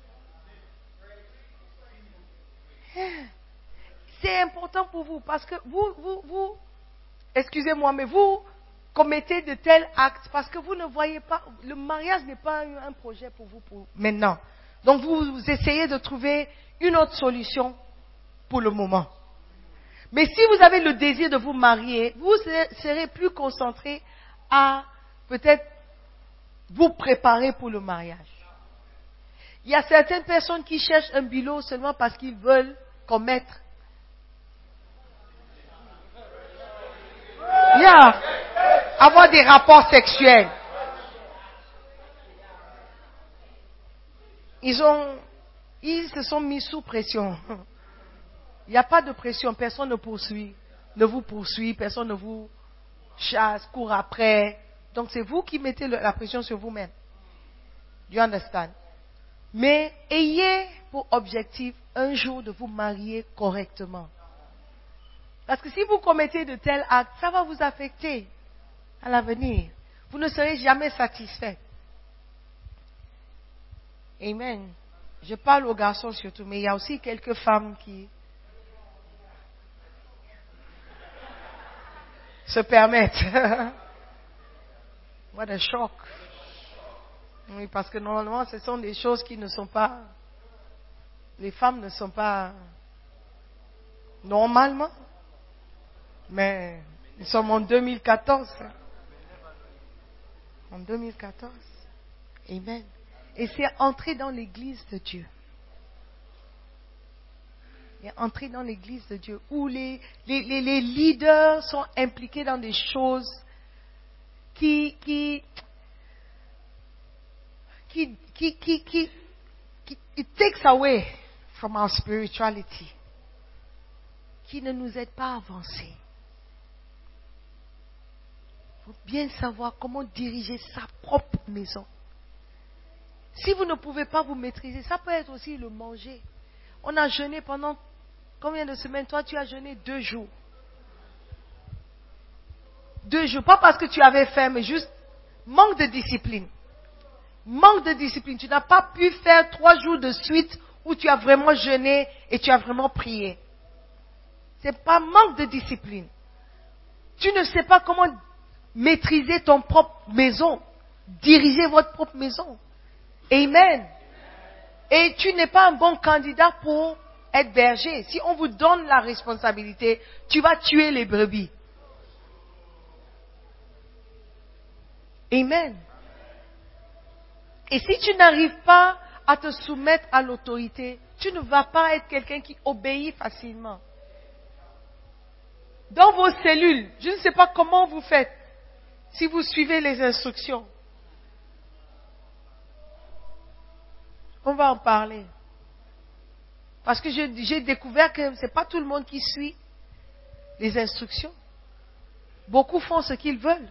C'est important pour vous parce que vous, vous, vous, excusez-moi, mais vous commettez de tels actes parce que vous ne voyez pas, le mariage n'est pas un projet pour vous pour maintenant. Donc vous, vous essayez de trouver une autre solution pour le moment. Mais si vous avez le désir de vous marier, vous serez plus concentré à peut-être vous préparer pour le mariage. Il y a certaines personnes qui cherchent un bilot seulement parce qu'ils veulent commettre. Yeah. Avoir des rapports sexuels. Ils ont, ils se sont mis sous pression. Il n'y a pas de pression, personne ne poursuit, ne vous poursuit, personne ne vous chasse, court après. Donc c'est vous qui mettez le, la pression sur vous-même. Do you understand? Mais ayez pour objectif un jour de vous marier correctement. Parce que si vous commettez de tels actes, ça va vous affecter à l'avenir. Vous ne serez jamais satisfait. Amen. Je parle aux garçons surtout, mais il y a aussi quelques femmes qui se permettent. What a shock. Oui, parce que normalement, ce sont des choses qui ne sont pas... Les femmes ne sont pas... Normalement. Mais nous sommes en deux mille quatorze. En deux mille quatorze. Amen. Et c'est entrer dans l'église de Dieu. Et entrer dans l'église de Dieu où les, les, les, les leaders sont impliqués dans des choses qui, qui, qui, qui, qui, qui, qui it takes away from our spirituality, qui ne nous aident pas à avancer. Il faut bien savoir comment diriger sa propre maison. Si vous ne pouvez pas vous maîtriser, ça peut être aussi le manger. On a jeûné pendant combien de semaines? Toi, tu as jeûné deux jours. Deux jours. Pas parce que tu avais faim, mais juste manque de discipline. Manque de discipline. Tu n'as pas pu faire trois jours de suite où tu as vraiment jeûné et tu as vraiment prié. C'est pas manque de discipline. Tu ne sais pas comment maîtriser ton propre maison. Diriger votre propre maison. Amen. Et tu n'es pas un bon candidat pour être berger. Si on vous donne la responsabilité, tu vas tuer les brebis. Amen. Et si tu n'arrives pas à te soumettre à l'autorité, tu ne vas pas être quelqu'un qui obéit facilement. Dans vos cellules, je ne sais pas comment vous faites, si vous suivez les instructions. On va en parler. Parce que je, j'ai découvert que ce n'est pas tout le monde qui suit les instructions. Beaucoup font ce qu'ils veulent.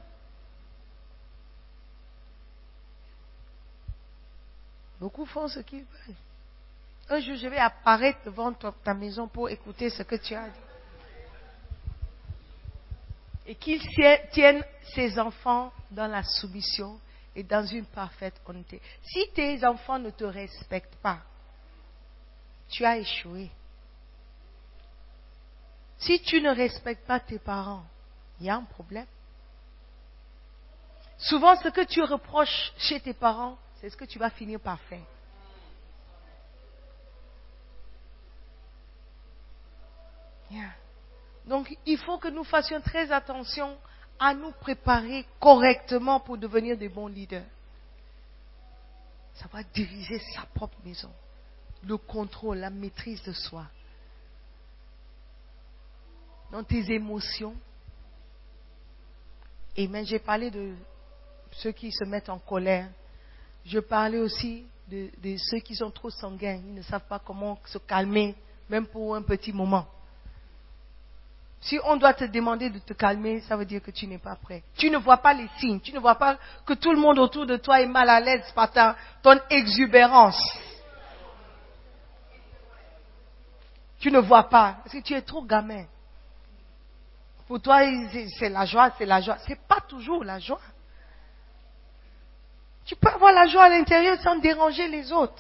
Beaucoup font ce qu'ils veulent. Un jour, je vais apparaître devant ta, ta maison pour écouter ce que tu as dit. Et qu'ils tiennent ses enfants dans la soumission et dans une parfaite honnêteté. Si tes enfants ne te respectent pas, tu as échoué. Si tu ne respectes pas tes parents, il y a un problème. Souvent, ce que tu reproches chez tes parents, c'est ce que tu vas finir par faire. Yeah. Donc, il faut que nous fassions très attention à nous préparer correctement pour devenir des bons leaders. Ça va diriger sa propre maison. Le contrôle, la maîtrise de soi. Dans tes émotions. Et même, j'ai parlé de ceux qui se mettent en colère. Je parlais aussi de, de ceux qui sont trop sanguins. Ils ne savent pas comment se calmer, même pour un petit moment. Si on doit te demander de te calmer, ça veut dire que tu n'es pas prêt. Tu ne vois pas les signes. Tu ne vois pas que tout le monde autour de toi est mal à l'aise par ta, ton exubérance. Tu ne vois pas. Parce que tu es trop gamin. Pour toi, c'est la joie, c'est la joie. C'est pas toujours la joie. Tu peux avoir la joie à l'intérieur sans déranger les autres.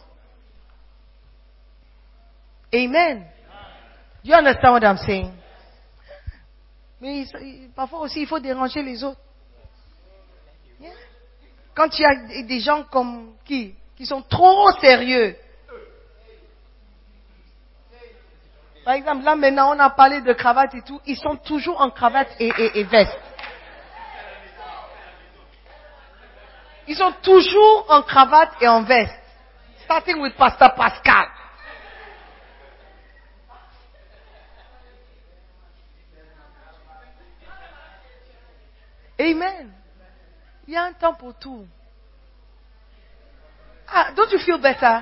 Amen. Do you understand what I'm saying? Mais parfois aussi, il faut déranger les autres. Yeah. Quand il y a des gens comme qui, qui sont trop sérieux. Par exemple, là maintenant, on a parlé de cravate et tout. Ils sont toujours en cravate et, et, et veste. Ils sont toujours en cravate et en veste. Starting with Pastor Pascal. Amen. Il y a un temps pour tout. Ah, don't you feel better?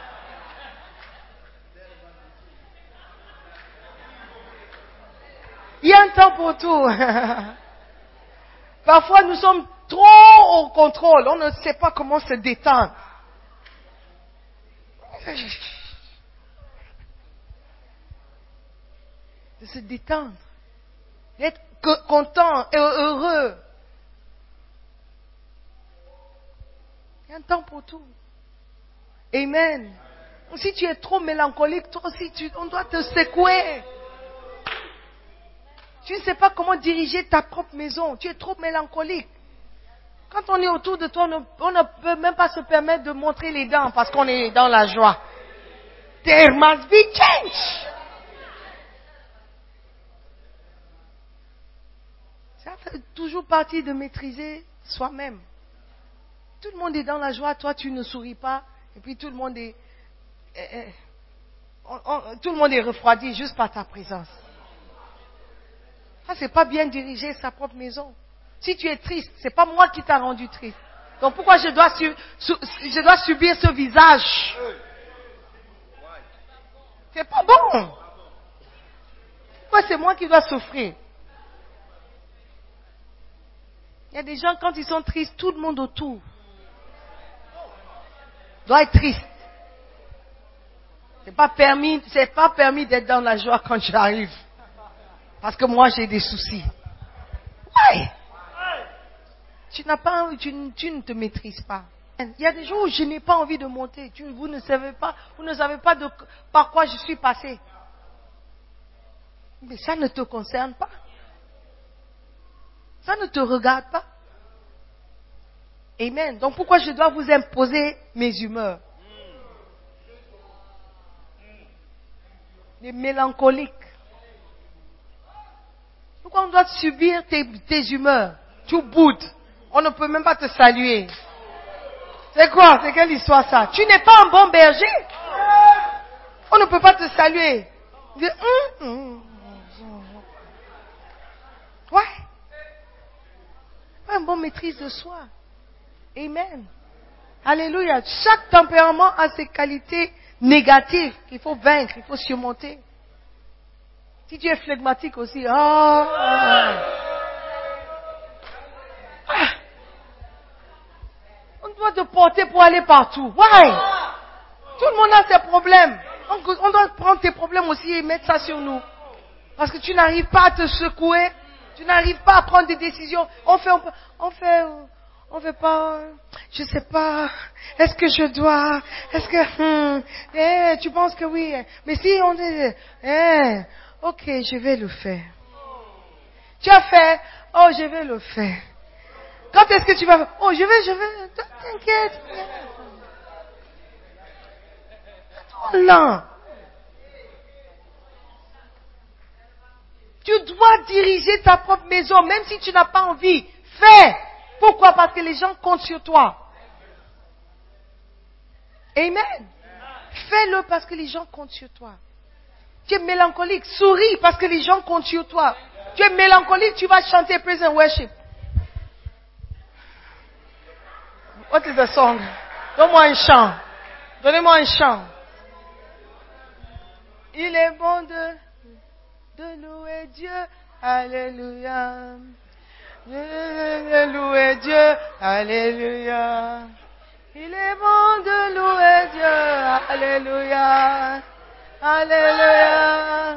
Il y a un temps pour tout. Parfois, nous sommes trop au contrôle. On ne sait pas comment se détendre. De se détendre. D'être content et heureux. Il y a un temps pour tout. Amen. Si tu es trop mélancolique, toi aussi, tu, on doit te secouer. Tu ne sais pas comment diriger ta propre maison. Tu es trop mélancolique. Quand on est autour de toi, on ne, on ne peut même pas se permettre de montrer les dents parce qu'on est dans la joie. There must be change. Ça fait toujours partie de maîtriser soi-même. Tout le monde est dans la joie, toi tu ne souris pas, et puis tout le monde est, eh, eh, on, on, tout le monde est refroidi juste par ta présence. Ça, c'est pas bien diriger sa propre maison. Si tu es triste, c'est pas moi qui t'a rendu triste. Donc pourquoi je dois, su, su, je dois subir ce visage? C'est pas bon. Pourquoi c'est moi qui dois souffrir? Il y a des gens, quand ils sont tristes, tout le monde autour doit être triste. C'est pas permis, c'est pas permis d'être dans la joie quand j'arrive. Parce que moi, j'ai des soucis. Ouais. Tu n'as pas, tu, tu ne te maîtrises pas. Il y a des jours où je n'ai pas envie de monter. Tu, vous ne savez pas, vous ne savez pas de, par quoi je suis passé. Mais ça ne te concerne pas. Ça ne te regarde pas. Amen. Donc pourquoi je dois vous imposer mes humeurs? Les mélancoliques. Pourquoi on doit subir tes, tes humeurs? Tu boudes. On ne peut même pas te saluer. C'est quoi? C'est quelle histoire ça? Tu n'es pas un bon berger. On ne peut pas te saluer. De, hum, hum, hum. Ouais. Pas une bonne maîtrise de soi. Amen. Alléluia. Chaque tempérament a ses qualités négatives qu'il faut vaincre, il faut surmonter. Si tu es flegmatique aussi, oh, oh. Ah. On doit te porter pour aller partout. Why? Tout le monde a ses problèmes. On, on doit prendre tes problèmes aussi et mettre ça sur nous. Parce que tu n'arrives pas à te secouer. Tu n'arrives pas à prendre des décisions. On fait, on, on fait, on fait pas, je sais pas, est-ce que je dois, est-ce que, hmm, eh, tu penses que oui, mais si on dit, eh, ok, je vais le faire. Tu as fait, oh, je vais le faire. Quand est-ce que tu vas faire? Oh, je vais, je vais, t'inquiète. Non. Tu dois diriger ta propre maison, même si tu n'as pas envie. Fais. Pourquoi? Parce que les gens comptent sur toi. Amen. Fais-le parce que les gens comptent sur toi. Tu es mélancolique, souris parce que les gens comptent sur toi. Tu es mélancolique, tu vas chanter praise and worship. What is the song? Donne-moi un chant. Donnez-moi un chant. Il est bon de, de louer Dieu. Alléluia. De louer Dieu. Alléluia. Il est bon de louer Dieu. Alléluia. Alléluia.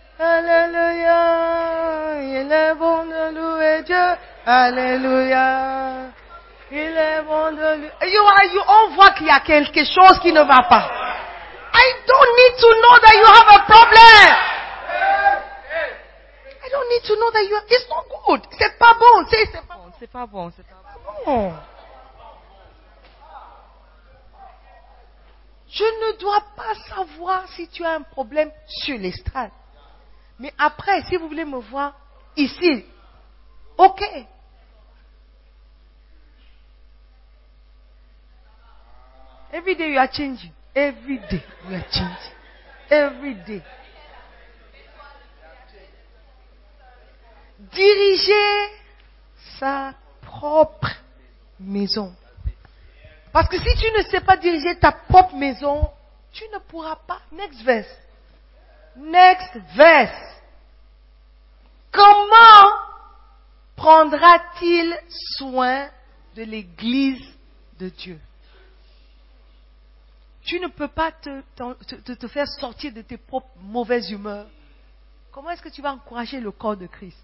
Alléluia. Il est bon de louer Dieu. Alléluia. Il est bon de louer. You are, you, on voit qu'il y a quelque chose qui ne va pas. I don't need to know that you have a problem. I don't need to know that you have, it's not good. C'est pas bon. C'est, c'est pas bon. C'est pas bon. C'est pas bon. Je ne dois pas savoir si tu as un problème sur l'estrade. Mais après, si vous voulez me voir ici, ok. Every day you are changing. Every day you are changing. Every day. Diriger sa propre maison. Parce que si tu ne sais pas diriger ta propre maison, tu ne pourras pas. Next verse. Next verse. Comment prendra-t-il soin de l'église de Dieu? Tu ne peux pas te, te, te faire sortir de tes propres mauvaises humeurs. Comment est-ce que tu vas encourager le corps de Christ?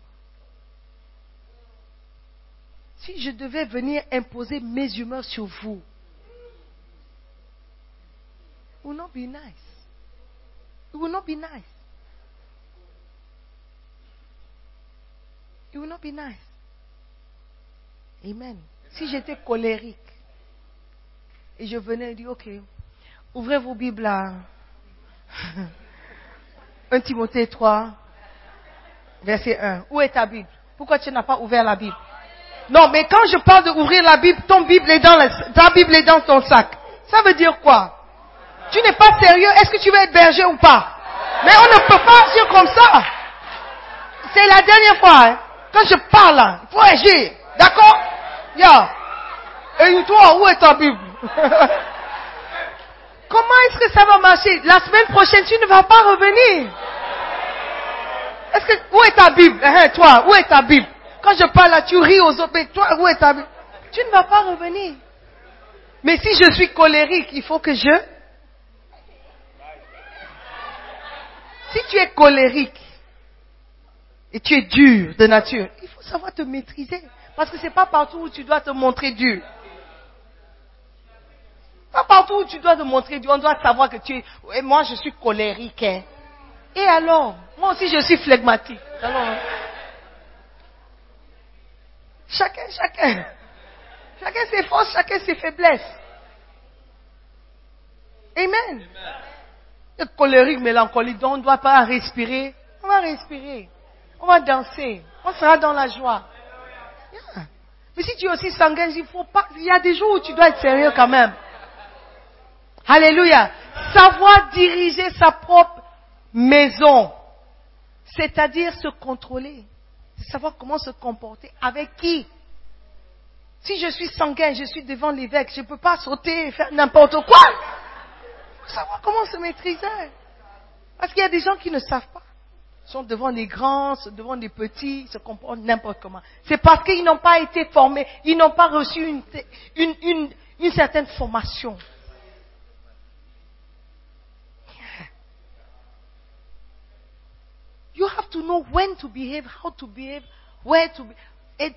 Si je devais venir imposer mes humeurs sur vous, it will not be nice. It will not be nice. It will not be nice. Amen. Si j'étais colérique et je venais et dire, ok, ouvrez vos Bibles à un Timothée trois, verset un. Où est ta Bible? Pourquoi tu n'as pas ouvert la Bible? Non, mais quand je parle d'ouvrir la Bible, ton Bible est dans la, ta Bible est dans ton sac. Ça veut dire quoi? Tu n'es pas sérieux? Est-ce que tu veux être berger ou pas? Mais on ne peut pas agir comme ça. C'est la dernière fois, hein. Quand je parle, là, il faut agir. D'accord? Yeah. Et toi, où est ta Bible? Comment est-ce que ça va marcher? La semaine prochaine, tu ne vas pas revenir. Est-ce que, où est ta Bible? Hein, toi, où est ta Bible? Quand je parle là, tu ris aux autres, mais toi, où est ta Bible? Tu ne vas pas revenir. Mais si je suis colérique, il faut que je... Si tu es colérique et tu es dur de nature, il faut savoir te maîtriser. Parce que c'est pas partout où tu dois te montrer dur. Pas partout où tu dois te montrer dur. On doit savoir que tu es... Et moi, je suis colérique. Hein. Et alors? Moi aussi, je suis flegmatique. Alors... Chacun, chacun. Chacun ses forces, chacun ses faiblesses. Amen. Le colérique, mélancolique, donc on ne doit pas respirer. On va respirer. On va danser. On sera dans la joie. Yeah. Mais si tu es aussi sanguin, il faut pas, il y a des jours où tu dois être sérieux quand même. Alléluia. Savoir diriger sa propre maison. C'est-à-dire se contrôler. Savoir comment se comporter. Avec qui? Si je suis sanguin, je suis devant l'évêque, je ne peux pas sauter et faire n'importe quoi. Il faut savoir comment se maîtriser. Parce qu'il y a des gens qui ne savent pas. Ils sont devant des grands, devant des petits, ils se comportent n'importe comment. C'est parce qu'ils n'ont pas été formés, ils n'ont pas reçu une, une, une, une certaine formation. You have to know when to behave, how to behave, where to be. It,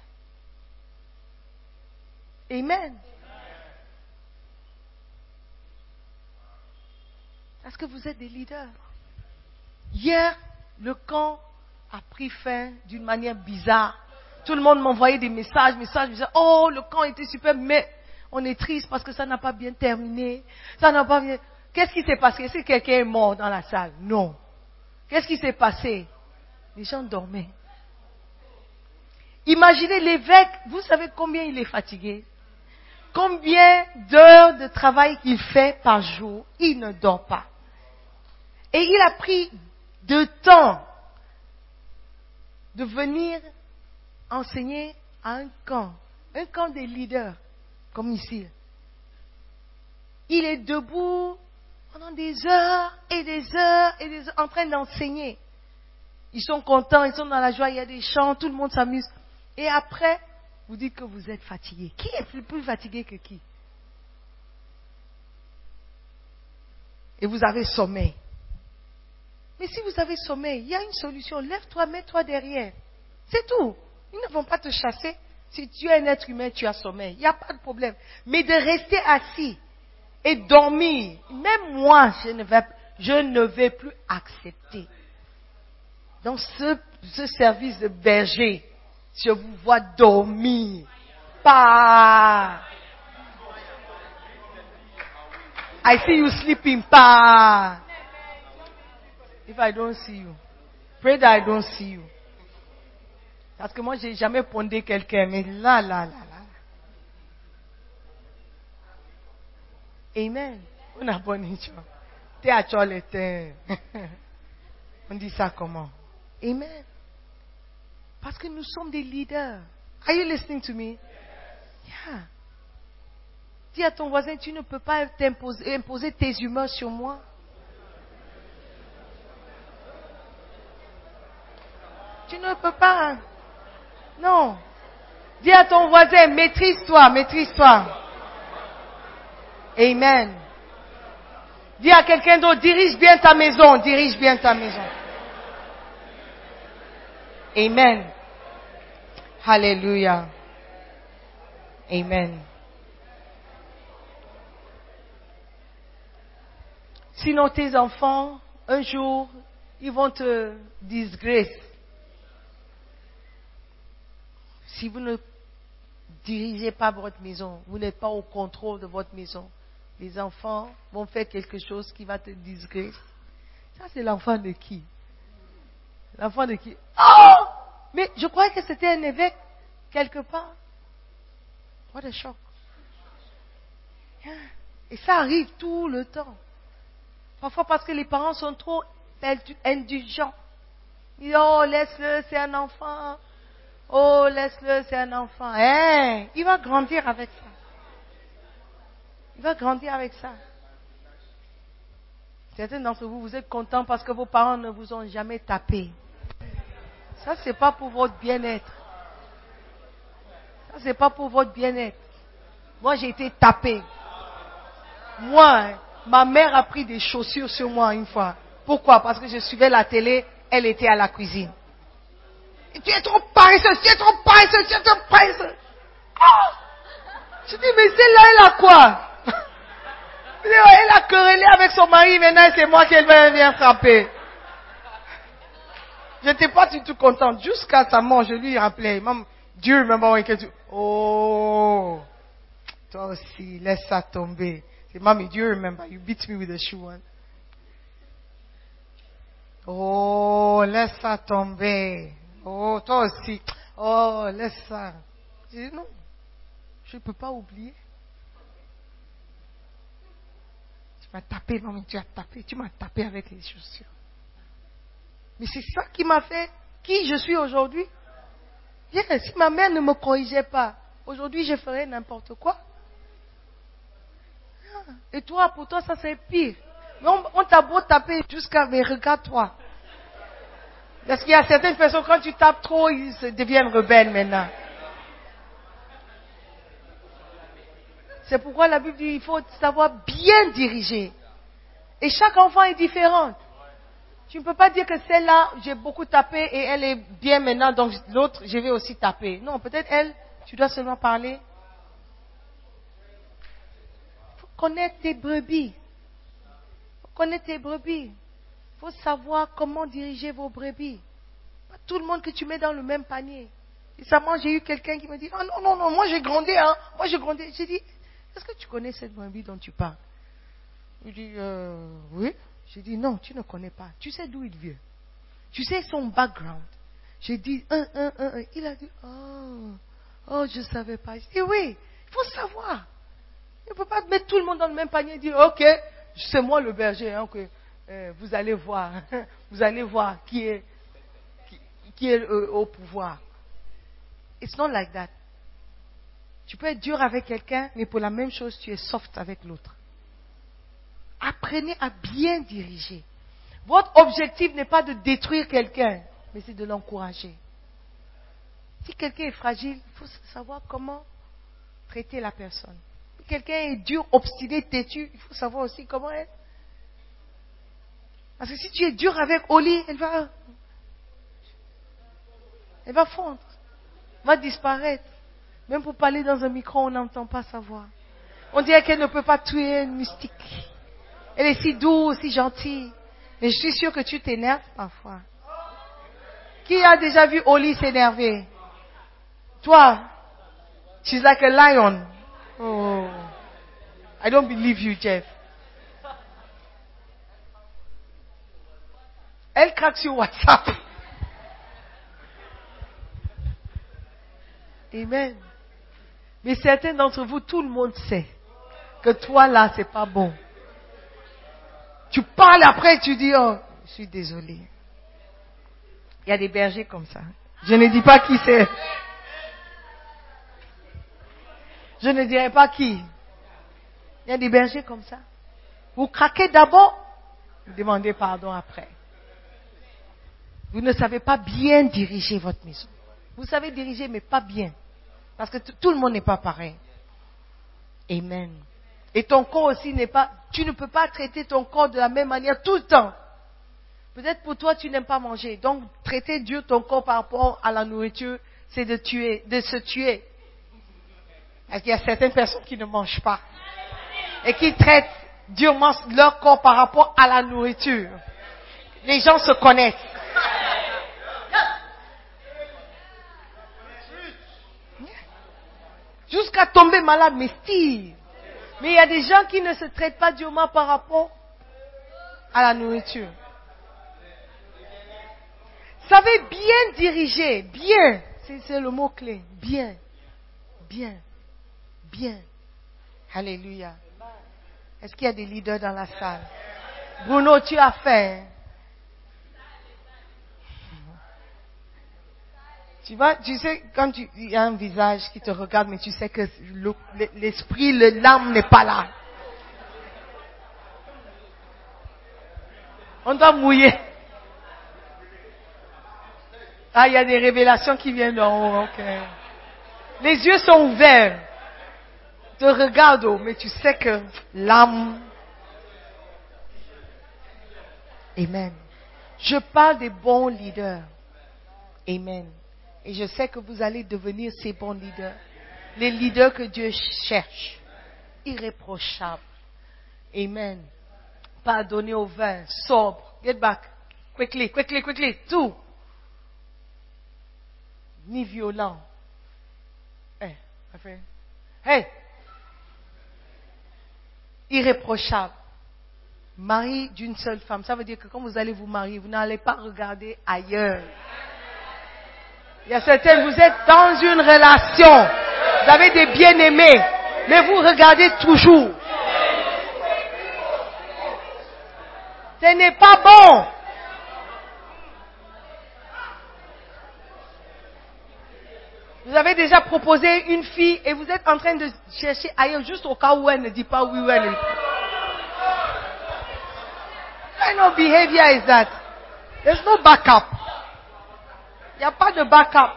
amen. Parce que vous êtes des leaders. Hier, le camp a pris fin d'une manière bizarre. Tout le monde m'envoyait des messages, messages, messages. Oh, le camp était super, mais on est triste parce que ça n'a pas bien terminé. Ça n'a pas bien. Qu'est-ce qui s'est passé? Est-ce que quelqu'un est mort dans la salle? Non. Qu'est-ce qui s'est passé? Les gens dormaient. Imaginez l'évêque, vous savez combien il est fatigué? Combien d'heures de travail il fait par jour? Il ne dort pas. Et il a pris de temps de venir enseigner à un camp, un camp des leaders, comme ici. Il est debout pendant des heures et des heures et des heures en train d'enseigner. Ils sont contents, ils sont dans la joie, il y a des chants, tout le monde s'amuse. Et après, vous dites que vous êtes fatigué. Qui est plus, plus fatigué que qui? Et vous avez sommeil. Mais si vous avez sommeil, il y a une solution. Lève-toi, mets-toi derrière. C'est tout. Ils ne vont pas te chasser. Si tu es un être humain, tu as sommeil. Il n'y a pas de problème. Mais de rester assis et dormir, même moi, je ne vais, je ne vais plus accepter. Dans ce, ce service de berger, je vous vois dormir. Pas. I see you sleeping. Pa. If I don't see you, pray that I don't see you. Parce que moi, j'ai jamais pondé quelqu'un, mais là, là, là, là. Amen. On a bon nicho. T'es à Cholete. On dit ça comment? Amen. Parce que nous sommes des leaders. Are you listening to me? Yeah. Dis à ton voisin, tu ne peux pas t'imposer, imposer tes humeurs sur moi. Tu ne peux pas. Non. Dis à ton voisin, maîtrise-toi, maîtrise-toi. Amen. Dis à quelqu'un d'autre, dirige bien ta maison, dirige bien ta maison. Amen. Hallelujah. Amen. Sinon tes enfants, un jour, ils vont te disgrace. Si vous ne dirigez pas votre maison, vous n'êtes pas au contrôle de votre maison, les enfants vont faire quelque chose qui va te disgrace. Ça, c'est l'enfant de qui? L'enfant de qui? Oh! Mais je croyais que c'était un évêque quelque part. What a shock. Et ça arrive tout le temps. Parfois parce que les parents sont trop indulgents. Ils disent, oh, laisse-le, c'est un enfant. Oh, laisse-le, c'est un enfant. Hein? Il va grandir avec ça. Il va grandir avec ça. Certains d'entre vous, vous êtes contents parce que vos parents ne vous ont jamais tapé. Ça, c'est pas pour votre bien-être. Ça, c'est pas pour votre bien-être. Moi, j'ai été tapé. Moi, ma mère a pris des chaussures sur moi une fois. Pourquoi? Parce que je suivais la télé, elle était à la cuisine. Et tu es trop paresseux, tu es trop paresseux, tu es trop paresseux. Oh! Je dis, mais celle-là, elle a quoi? Elle a querellé avec son mari, maintenant c'est moi qu'elle vient frapper. Je n'étais pas du tout contente. Jusqu'à sa mort, je lui rappelais, Maman, Dieu remember when you oh, toi aussi, laisse ça tomber. C'est Mommy, do you remember? You beat me with a shoe one. Oh, laisse ça tomber. Oh, toi aussi. Oh, laisse ça. Je dis non, je ne peux pas oublier. Tu m'as tapé, maman, tu as tapé, tu m'as tapé avec les chaussures. Mais c'est ça qui m'a fait qui je suis aujourd'hui. Yeah, si ma mère ne me corrigeait pas, aujourd'hui je ferais n'importe quoi. Et toi, pour toi, ça c'est pire. Mais on, on t'a beau taper jusqu'à, mais regarde-toi. Parce qu'il y a certaines personnes, quand tu tapes trop, ils se deviennent rebelles maintenant. C'est pourquoi la Bible dit qu'il faut savoir bien diriger. Et chaque enfant est différent. Tu ne peux pas dire que celle-là, j'ai beaucoup tapé et elle est bien maintenant, donc l'autre, je vais aussi taper. Non, peut-être elle, tu dois seulement parler. Il faut connaître tes brebis. Il faut connaître tes brebis. Il faut savoir comment diriger vos brebis. Pas tout le monde que tu mets dans le même panier. Récemment, j'ai eu quelqu'un qui me dit, oh non, non, non, moi j'ai grandi, hein. Moi j'ai grandi. J'ai dit, est-ce que tu connais cette brebis dont tu parles? Il dit, euh, oui. J'ai dit, non, tu ne connais pas. Tu sais d'où il vient. Tu sais son background. J'ai dit, un, un, un, un. Il a dit, oh, oh, je ne savais pas. J'ai dit, oui, il faut savoir. Il ne peut pas mettre tout le monde dans le même panier et dire, ok, c'est moi le berger, hein, que, euh, vous allez voir. Vous allez voir qui est, qui, qui est euh, au pouvoir. It's not like that. Tu peux être dur avec quelqu'un, mais pour la même chose, tu es soft avec l'autre. Apprenez à bien diriger. Votre objectif n'est pas de détruire quelqu'un, mais c'est de l'encourager. Si quelqu'un est fragile, il faut savoir comment traiter la personne. Si quelqu'un est dur, obstiné, têtu, il faut savoir aussi comment être. Parce que si tu es dur avec Oli, elle va, elle va fondre, va disparaître. Même pour parler dans un micro, on n'entend pas sa voix. On dirait qu'elle ne peut pas tuer une mystique. Elle est si douce, si gentille. Mais je suis sûre que tu t'énerves parfois. Qui a déjà vu Oli s'énerver? Toi? She's like a lion. Oh. I don't believe you, Jeff. Elle craque sur WhatsApp. Amen. Mais certains d'entre vous, tout le monde sait que toi là, c'est pas bon. Tu parles après, tu dis, oh, je suis désolé. Il y a des bergers comme ça. Je ne dis pas qui c'est. Je ne dirai pas qui. Il y a des bergers comme ça. Vous craquez d'abord, vous demandez pardon après. Vous ne savez pas bien diriger votre maison. Vous savez diriger, mais pas bien. Parce que t- tout le monde n'est pas pareil. Amen. Et ton corps aussi n'est pas... Tu ne peux pas traiter ton corps de la même manière tout le temps. Peut-être pour toi, tu n'aimes pas manger. Donc, traiter Dieu, ton corps par rapport à la nourriture, c'est de tuer, de se tuer. Parce qu'il y a certaines personnes qui ne mangent pas. Et qui traitent durement leur corps par rapport à la nourriture. Les gens se connaissent. Jusqu'à tomber malade, mais style. Mais il y a des gens qui ne se traitent pas durement par rapport à la nourriture. Savez bien diriger, bien. C'est, c'est le mot clé. Bien. Bien. Bien. Alléluia. Est-ce qu'il y a des leaders dans la salle? Bruno, tu as fait. Tu vois, tu sais, quand tu, il y a un visage qui te regarde, mais tu sais que le, l'esprit, le, l'âme n'est pas là. On doit mouiller. Ah, il y a des révélations qui viennent d'en haut, ok. Les yeux sont ouverts. Te regarde, mais tu sais que l'âme. Amen. Je parle des bons leaders. Amen. Et je sais que vous allez devenir ces bons leaders. Les leaders que Dieu cherche. Irréprochables. Amen. Pardonner au vin. Sobre. Get back. Quickly, quickly, quickly. Tout. Ni violent. Hey, my friend. Hey. Irréprochable. Mari d'une seule femme. Ça veut dire que quand vous allez vous marier, vous n'allez pas regarder ailleurs. Il y a certains, vous êtes dans une relation. Vous avez des bien-aimés. Mais vous regardez toujours. Ce n'est pas bon. Vous avez déjà proposé une fille et vous êtes en train de chercher ailleurs juste au cas où elle ne dit pas oui ou elle ne dit pas. What kind of behavior is that? There's no backup. Il n'y a pas de backup.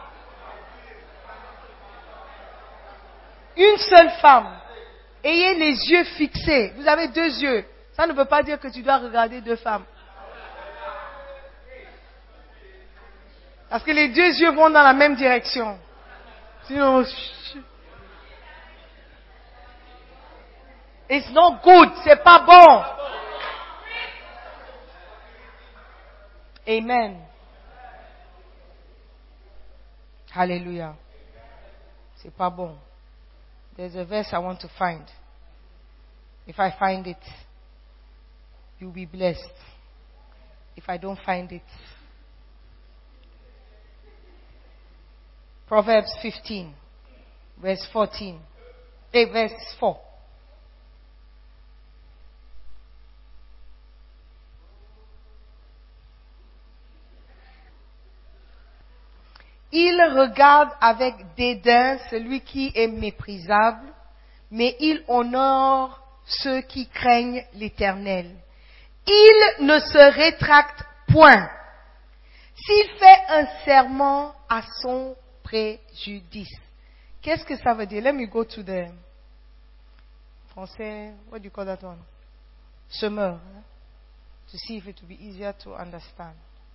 Une seule femme. Ayez les yeux fixés. Vous avez deux yeux. Ça ne veut pas dire que tu dois regarder deux femmes. Parce que les deux yeux vont dans la même direction. Sinon, it's not good. C'est pas bon. Amen. Hallelujah. C'est pas bon. There's a verse I want to find. If I find it, you'll be blessed. If I don't find it. Proverbs fifteen, verse fourteen. Eh, verse four. Il regarde avec dédain celui qui est méprisable, mais il honore ceux qui craignent l'Éternel. Il ne se rétracte point s'il fait un serment à son préjudice. Qu'est-ce que ça veut dire? Let me go to the français, what do you call that one? Semeur. Hein? To see if it will be easier to understand.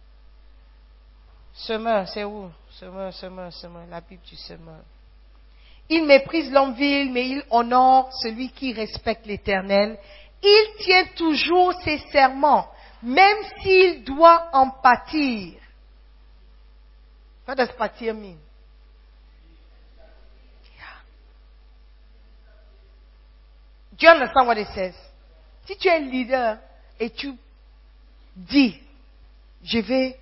Semeur, c'est où? Semeur, semeur, semeur, la Bible du semeur. Il méprise l'homme vil, mais il honore celui qui respecte l'Éternel. Il tient toujours ses serments, même s'il doit en pâtir. What does pâtir mean? Yeah. Do you understand what it says? Si tu es leader et tu dis, je vais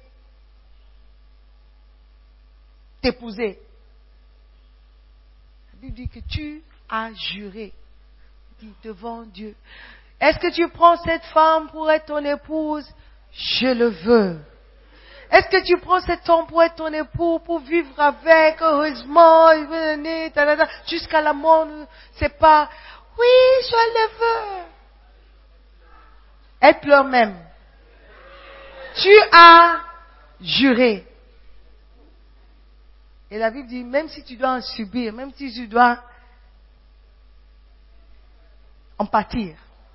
t'épouser. La Bible dit que tu as juré, dit devant Dieu. Est-ce que tu prends cette femme pour être ton épouse? Je le veux. Est-ce que tu prends cet homme pour être ton époux, pour vivre avec, heureusement, jusqu'à la mort? C'est pas, oui, je le veux. Elle pleure même. Tu as juré. Et la Bible dit, même si tu dois en subir, même si tu dois en pâtir.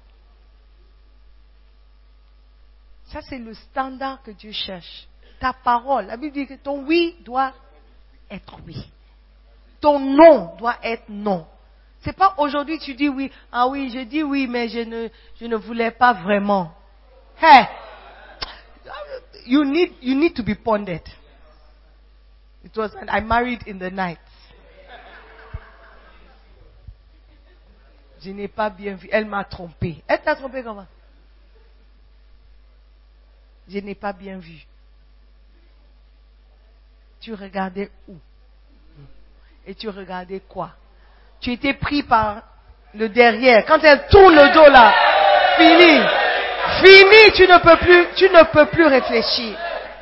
Ça, c'est le standard que Dieu cherche. Ta parole. La Bible dit que ton oui doit être oui. Ton non doit être non. C'est pas aujourd'hui tu dis oui. Ah oui, je dis oui, mais je ne, je ne voulais pas vraiment. Hey! You need, you need to be pondered. It was, I married in the night. Je n'ai pas bien vu. Elle m'a trompé. Elle t'a trompé comment? Je n'ai pas bien vu. Tu regardais où? Et tu regardais quoi? Tu étais pris par le derrière. Quand elle tourne le dos là, fini. Fini, tu ne peux plus, tu ne peux plus réfléchir.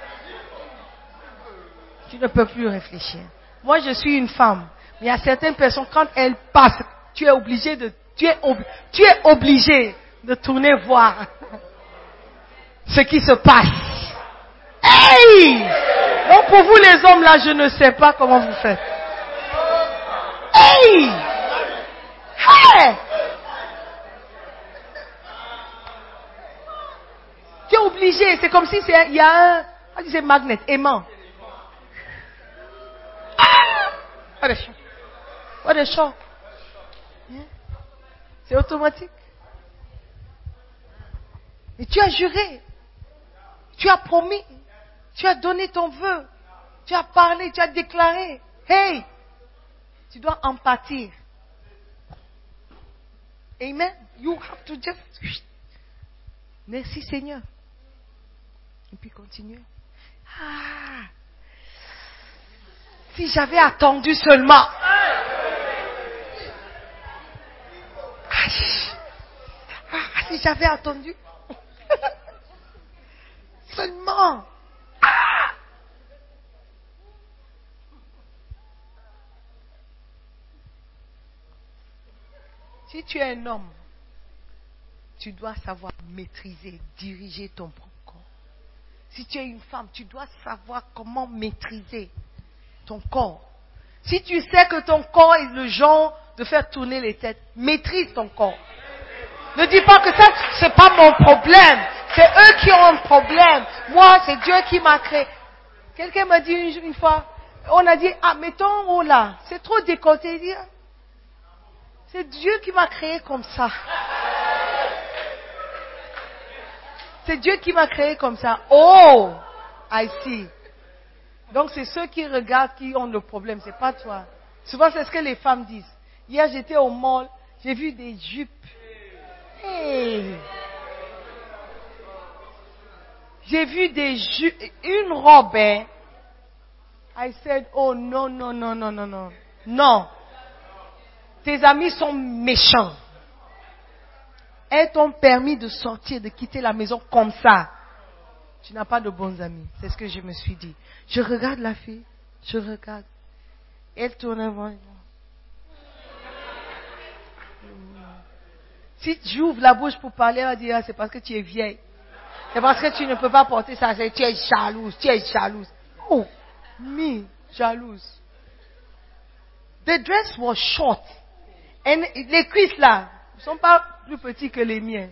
Tu ne peux plus réfléchir. Moi, je suis une femme. Mais il y a certaines personnes, quand elles passent, tu es obligé de, tu es, ob, tu es obligé de tourner voir ce qui se passe. Hey! Donc pour vous les hommes là, je ne sais pas comment vous faites. Hey! Hey! Tu es obligé, c'est comme si c'est, il y a un, on dit c'est magnet, aimant. Ah! What a shock. What a shock. C'est automatique. Et tu as juré. Tu as promis. Tu as donné ton vœu. Tu as parlé, tu as déclaré. Hey! Tu dois en pâtir. Amen. You have to just... Merci Seigneur. Et puis continuer. Ah! Si j'avais attendu seulement. Ah, si j'avais attendu. Seulement. Ah! Si tu es un homme, tu dois savoir maîtriser, diriger ton propre corps. Si tu es une femme, tu dois savoir comment maîtriser ton corps. Si tu sais que ton corps est le genre de faire tourner les têtes, maîtrise ton corps. Ne dis pas que ça, c'est pas mon problème. C'est eux qui ont un problème. Moi, c'est Dieu qui m'a créé. Quelqu'un m'a dit une, une fois, on a dit, ah, mettons haut là, c'est trop décolleté. Il dit, c'est Dieu qui m'a créé comme ça. C'est Dieu qui m'a créé comme ça. Oh, I see. Donc c'est ceux qui regardent qui ont le problème, c'est pas toi. Souvent c'est ce que les femmes disent. Hier j'étais au mall, j'ai vu des jupes. Hey. J'ai vu des jupes, une robe. Hein. I said, oh non, non, non, non, non, non. Non. Tes amis sont méchants. Elles t'ont permis de sortir, de quitter la maison comme ça. Tu n'as pas de bons amis. C'est ce que je me suis dit. Je regarde la fille. Je regarde. Elle tourne avant. Si tu ouvres la bouche pour parler, elle va dire, ah, c'est parce que tu es vieille. C'est parce que tu ne peux pas porter ça. C'est, tu es jalouse. Tu es jalouse. Oh, me, jalouse. The dress was short. Et les cuisses là, ne sont pas plus petits que les miens.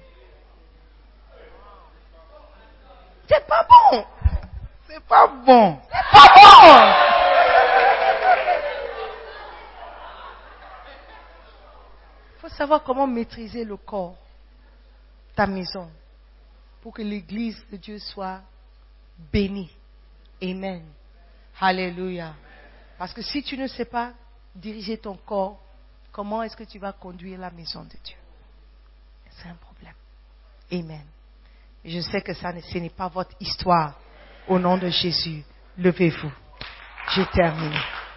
C'est pas bon. C'est pas bon. C'est pas bon. Il faut savoir comment maîtriser le corps, ta maison, pour que l'église de Dieu soit bénie. Amen. Alléluia. Parce que si tu ne sais pas diriger ton corps, comment est-ce que tu vas conduire la maison de Dieu? C'est un problème. Amen. Je sais que ça, ce n'est pas votre histoire. Au nom de Jésus, levez-vous. J'ai terminé.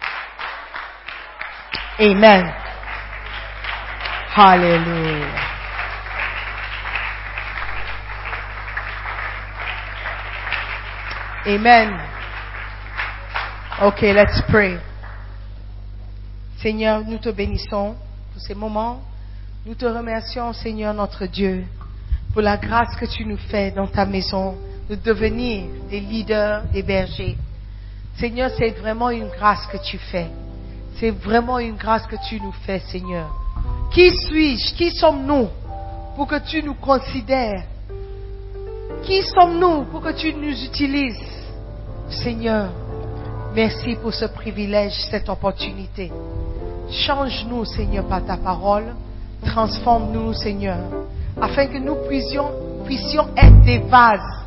Amen. Hallelujah. Amen. Okay, let's pray. Seigneur, nous te bénissons pour ces moments. Nous te remercions, Seigneur notre Dieu, pour la grâce que tu nous fais dans ta maison de devenir des leaders, des bergers. Seigneur, c'est vraiment une grâce que tu fais. C'est vraiment une grâce que tu nous fais, Seigneur. Qui suis-je? Qui sommes-nous pour que tu nous considères? Qui sommes-nous pour que tu nous utilises? Seigneur, merci pour ce privilège, cette opportunité. Change-nous, Seigneur, par ta parole. Transforme-nous, Seigneur, afin que nous puissions, puissions être des vases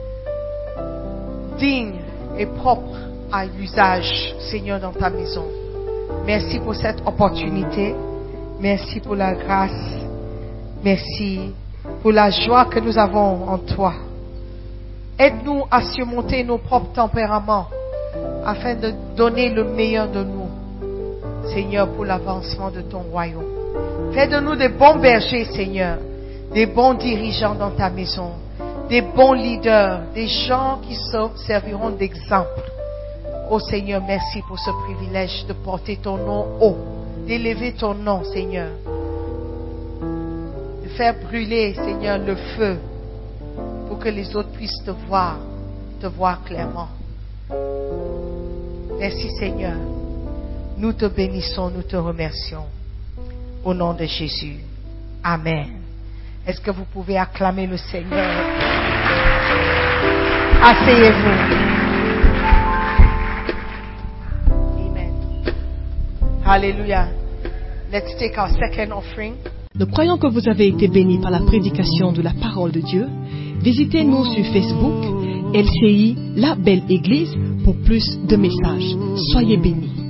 dignes et propres à l'usage, Seigneur, dans ta maison. Merci pour cette opportunité. Merci pour la grâce. Merci pour la joie que nous avons en toi. Aide-nous à surmonter nos propres tempéraments afin de donner le meilleur de nous, Seigneur, pour l'avancement de ton royaume. Fais de nous des bons bergers, Seigneur, des bons dirigeants dans ta maison, des bons leaders, des gens qui serviront d'exemple. Oh Seigneur, merci pour ce privilège de porter ton nom haut, d'élever ton nom, Seigneur, de faire brûler, Seigneur, le feu pour que les autres puissent te voir, te voir clairement. Merci Seigneur. Nous te bénissons, nous te remercions. Au nom de Jésus. Amen. Est-ce que vous pouvez acclamer le Seigneur? Asseyez-vous. Amen. Hallelujah. Let's take our second offering. Nous croyons que vous avez été bénis par la prédication de la parole de Dieu. Visitez-nous sur Facebook, L C I, La Belle Église, pour plus de messages. Soyez bénis.